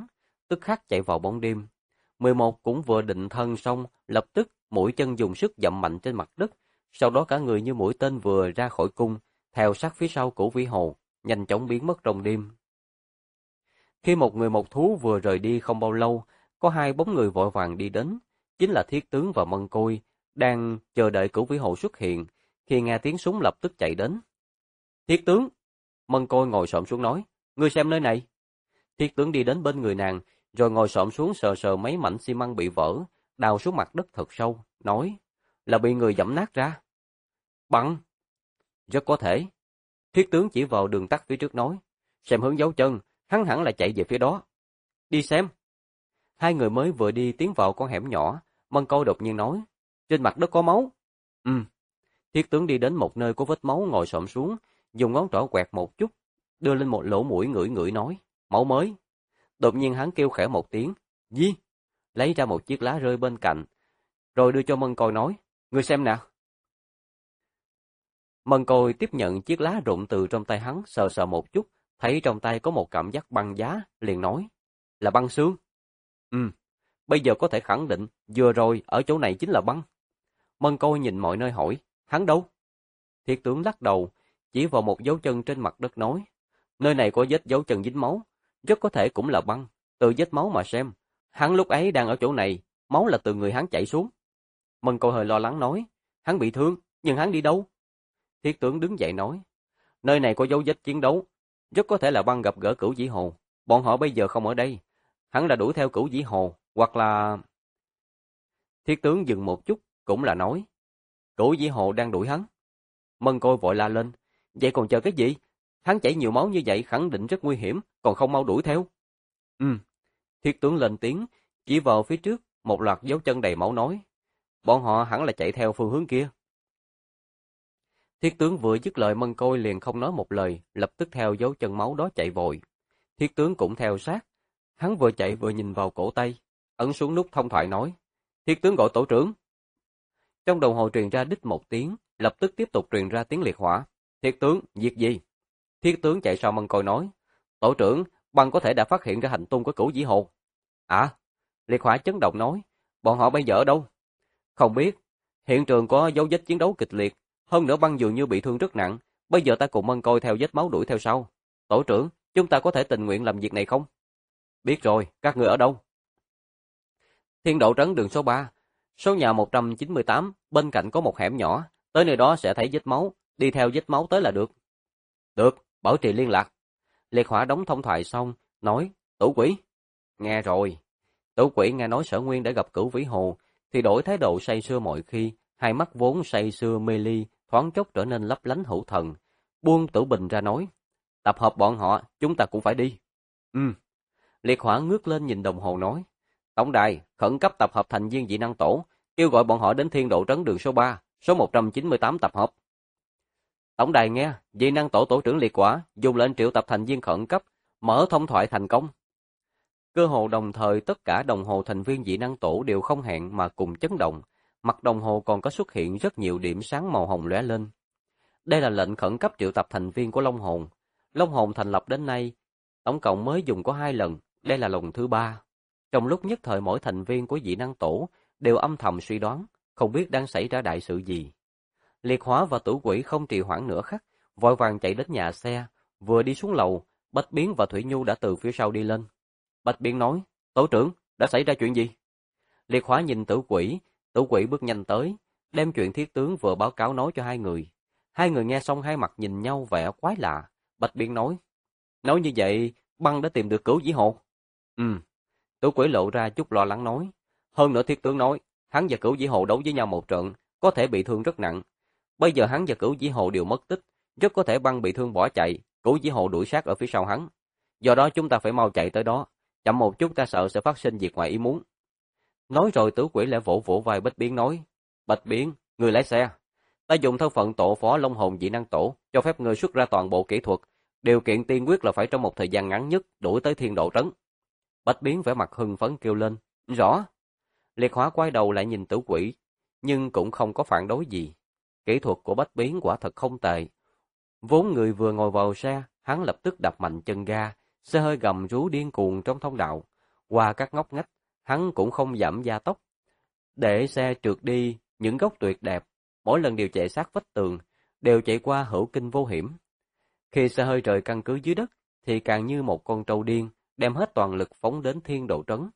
tức khắc chạy vào bóng đêm. 11 cũng vừa định thân xong, lập tức mũi chân dùng sức dậm mạnh trên mặt đất, sau đó cả người như mũi tên vừa ra khỏi cung, theo sát phía sau Cửu Vĩ Hồ, nhanh chóng biến mất trong đêm. Khi một người một thú vừa rời đi không bao lâu, có hai bóng người vội vàng đi đến, chính là Thiết Tướng và Mân Côi, đang chờ đợi Cửu Vĩ Hồ xuất hiện. Khi nghe tiếng súng lập tức chạy đến. Thiết Tướng! Mân Côi ngồi xổm xuống nói, ngươi xem nơi này. Thiết Tướng đi đến bên người nàng, rồi ngồi xổm xuống sờ sờ mấy mảnh xi măng bị vỡ, đào xuống mặt đất thật sâu, nói, là bị người giẫm nát ra. Băng! Rất có thể. Thiết Tướng chỉ vào đường tắt phía trước nói, xem hướng dấu chân, hắn hẳn là chạy về phía đó. Đi xem. Hai người mới vừa đi tiến vào con hẻm nhỏ, Mân Côi đột nhiên nói, trên mặt đất có máu. Thiết Tướng đi đến một nơi có vết máu ngồi xổm xuống, dùng ngón trỏ quẹt một chút, đưa lên một lỗ mũi ngửi ngửi nói, máu mới. Đột nhiên hắn kêu khẽ một tiếng, gì? Lấy ra một chiếc lá rơi bên cạnh, rồi đưa cho Mân Côi nói, ngươi xem nào. Mân Côi tiếp nhận chiếc lá rụng từ trong tay hắn, sờ sờ một chút, thấy trong tay có một cảm giác băng giá, liền nói, là băng xương. Bây giờ có thể khẳng định, vừa rồi ở chỗ này chính là băng. Mân Côi nhìn mọi nơi hỏi, hắn đâu? Thiết Tướng lắc đầu, chỉ vào một dấu chân trên mặt đất nói, nơi này có vết dấu chân dính máu, rất có thể cũng là băng, từ vết máu mà xem. Hắn lúc ấy đang ở chỗ này, máu là từ người hắn chảy xuống. Mân Côi hơi lo lắng nói, hắn bị thương, nhưng hắn đi đâu? Thiết Tướng đứng dậy nói, nơi này có dấu vết chiến đấu, rất có thể là băng gặp gỡ Cửu Vĩ Hồ, bọn họ bây giờ không ở đây, hắn là đuổi theo Cửu Vĩ Hồ, hoặc là... Thiết Tướng dừng một chút, cũng là nói, Cửu Vĩ Hồ đang đuổi hắn. Mân Côi vội la lên, vậy còn chờ cái gì? Hắn chảy nhiều máu như vậy khẳng định rất nguy hiểm, còn không mau đuổi theo. Thiết Tướng lên tiếng, chỉ vào phía trước, một loạt dấu chân đầy máu nói, bọn họ hẳn là chạy theo phương hướng kia. Thiết Tướng vừa dứt lời Mân Côi liền không nói một lời, lập tức theo dấu chân máu đó chạy vội. Thiết Tướng cũng theo sát, hắn vừa chạy vừa nhìn vào cổ tay, ấn xuống nút thông thoại nói, Thiết Tướng gọi tổ trưởng. Trong đồng hồ truyền ra đích một tiếng, lập tức tiếp tục truyền ra tiếng liệt hỏa. Thiết Tướng, việc gì? Thiết Tướng chạy sau Mân Côi nói, tổ trưởng, băng có thể đã phát hiện ra hành tung của Cửu Vĩ Hồ. À, liệt hỏa chấn động nói, bọn họ bây giờ ở đâu? Không biết, hiện trường có dấu vết chiến đấu kịch liệt, hơn nữa băng dường như bị thương rất nặng, bây giờ ta cùng Mân Côi theo vết máu đuổi theo sau. Tổ trưởng, chúng ta có thể tình nguyện làm việc này không? Biết rồi, các người ở đâu? Thiên Độ Trấn đường số 3, số nhà 198, bên cạnh có một hẻm nhỏ, tới nơi đó sẽ thấy vết máu, đi theo vết máu tới là được. Được, bảo trì liên lạc. Liệt hỏa đóng thông thoại xong, nói, Tử Quỷ. Nghe rồi. Tử Quỷ nghe nói Sở Nguyên đã gặp Cửu Vĩ Hồ, thì đổi thái độ say sưa mọi khi, hai mắt vốn say sưa mê ly, thoáng chốc trở nên lấp lánh hữu thần. Buông Tử Bình ra nói, tập hợp bọn họ, chúng ta cũng phải đi. Liệt hỏa ngước lên nhìn đồng hồ nói, tổng đài, khẩn cấp tập hợp thành viên dị năng tổ, kêu gọi bọn họ đến Thiên Độ Trấn đường số 3, số 198 tập hợp. Tổng đài nghe, dị năng tổ tổ trưởng Liệt Hỏa dùng lệnh triệu tập thành viên khẩn cấp, mở thông thoại thành công. Cơ hồ đồng thời tất cả đồng hồ thành viên dị năng tổ đều không hẹn mà cùng chấn động, mặt đồng hồ còn có xuất hiện rất nhiều điểm sáng màu hồng lóe lên. Đây là lệnh khẩn cấp triệu tập thành viên của Long Hồn. Long Hồn thành lập đến nay, tổng cộng mới dùng có 2 lần, đây là lần thứ 3. Trong lúc nhất thời mỗi thành viên của dị năng tổ đều âm thầm suy đoán, không biết đang xảy ra đại sự gì. Liệt Hỏa và Tử Quỷ không trì hoãn nữa khắc, vội vàng chạy đến nhà xe, vừa đi xuống lầu, Bạch Biến và Thủy Nhu đã từ phía sau đi lên. Bạch Biến nói, tổ trưởng, đã xảy ra chuyện gì? Liệt Hỏa nhìn Tử Quỷ bước nhanh tới, đem chuyện Thiết Tướng vừa báo cáo nói cho hai người. Hai người nghe xong hai mặt nhìn nhau vẻ quái lạ. Bạch Biến nói như vậy, băng đã tìm được Cửu Vĩ Hồ. Tử Quỷ lộ ra chút lo lắng nói, hơn nữa Thiết Tướng nói, hắn và Cửu Vĩ Hồ đấu với nhau một trận, có thể bị thương rất nặng. Bây giờ hắn và Cửu Vĩ Hồ đều mất tích, rất có thể băng bị thương bỏ chạy, Cửu Vĩ Hồ đuổi sát ở phía sau hắn. Do đó chúng ta phải mau chạy tới đó, chậm một chút ta sợ sẽ phát sinh việc ngoài ý muốn. Nói rồi Tử Quỷ lại vỗ vỗ vai Bạch Biến nói, Bạch Biến, người lái xe. Ta dùng thân phận tổ phó Long Hồn dị năng tổ, cho phép người xuất ra toàn bộ kỹ thuật, điều kiện tiên quyết là phải trong một thời gian ngắn nhất đuổi tới Thiên Độ Trấn. Bạch Biến vẻ mặt hưng phấn kêu lên, rõ. Liệt Hỏa quay đầu lại nhìn Tử Quỷ, nhưng cũng không có phản đối gì. Kỹ thuật của Bạch Biến quả thật không tệ. Vốn người vừa ngồi vào xe, hắn lập tức đập mạnh chân ga, xe hơi gầm rú điên cuồng trong thông đạo. Qua các ngóc ngách, hắn cũng không giảm gia tốc, để xe trượt đi những góc tuyệt đẹp, mỗi lần đều chạy sát vách tường, đều chạy qua hữu kinh vô hiểm. Khi xe hơi rời căn cứ dưới đất, thì càng như một con trâu điên, đem hết toàn lực phóng đến thiên độ trấn.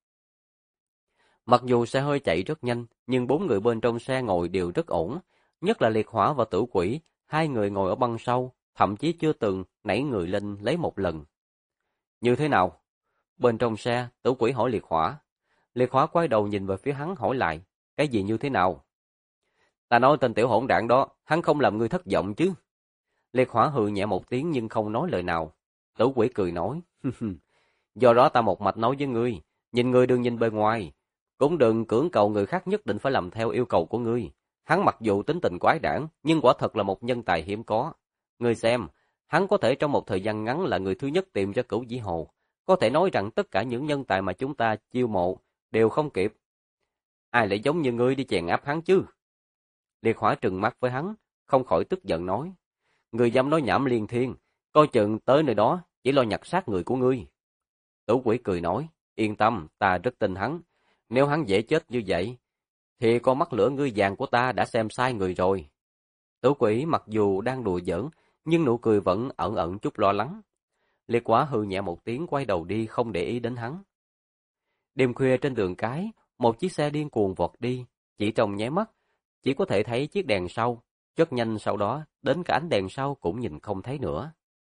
Mặc dù xe hơi chạy rất nhanh, nhưng 4 người bên trong xe ngồi đều rất ổn, nhất là Liệt Hỏa và Tử Quỷ, hai người ngồi ở băng sau, thậm chí chưa từng nảy người lên lấy một lần. Như thế nào? Bên trong xe, Tử Quỷ hỏi Liệt Hỏa. Liệt Hỏa quay đầu nhìn về phía hắn hỏi lại, cái gì như thế nào? Ta nói tên tiểu hỗn đản đó, hắn không làm ngươi thất vọng chứ? Liệt Hỏa hừ nhẹ một tiếng nhưng không nói lời nào. Tử Quỷ cười nói, do đó ta một mạch nói với ngươi, nhìn ngươi đừng nhìn bề ngoài, cũng đừng cưỡng cầu người khác nhất định phải làm theo yêu cầu của ngươi. Hắn mặc dù tính tình quái đản, nhưng quả thật là một nhân tài hiếm có. Ngươi xem, hắn có thể trong một thời gian ngắn là người thứ nhất tìm ra Cửu Vĩ Hồ. Có thể nói rằng tất cả những nhân tài mà chúng ta chiêu mộ đều không kịp. Ai lại giống như ngươi đi chèn áp hắn chứ? Liệt Hỏa trừng mắt với hắn, không khỏi tức giận nói. Ngươi dám nói nhảm liên thiên, coi chừng tới nơi đó chỉ lo nhặt xác người của ngươi. Tử Quỷ cười nói, yên tâm, ta rất tin hắn. Nếu hắn dễ chết như vậy, thì con mắt lửa ngươi vàng của ta đã xem sai người rồi. Tử Quỷ mặc dù đang đùa giỡn, nhưng nụ cười vẫn ẩn ẩn chút lo lắng. Liệt Hỏa hừ nhẹ một tiếng quay đầu đi không để ý đến hắn. Đêm khuya trên đường cái, một chiếc xe điên cuồng vọt đi, chỉ trong nháy mắt, chỉ có thể thấy chiếc đèn sau, rất nhanh sau đó, đến cả ánh đèn sau cũng nhìn không thấy nữa.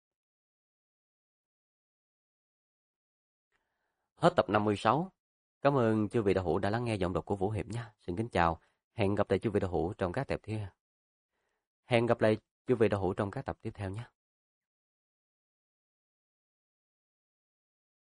Hết tập 56. Cảm ơn chư vị đạo hữu đã lắng nghe giọng đọc của Vũ Hiệp nha. Xin kính chào. Hẹn gặp lại chư vị đạo hữu trong các tập tiếp theo. Hẹn gặp lại chư vị đạo hữu trong các tập tiếp theo nhé.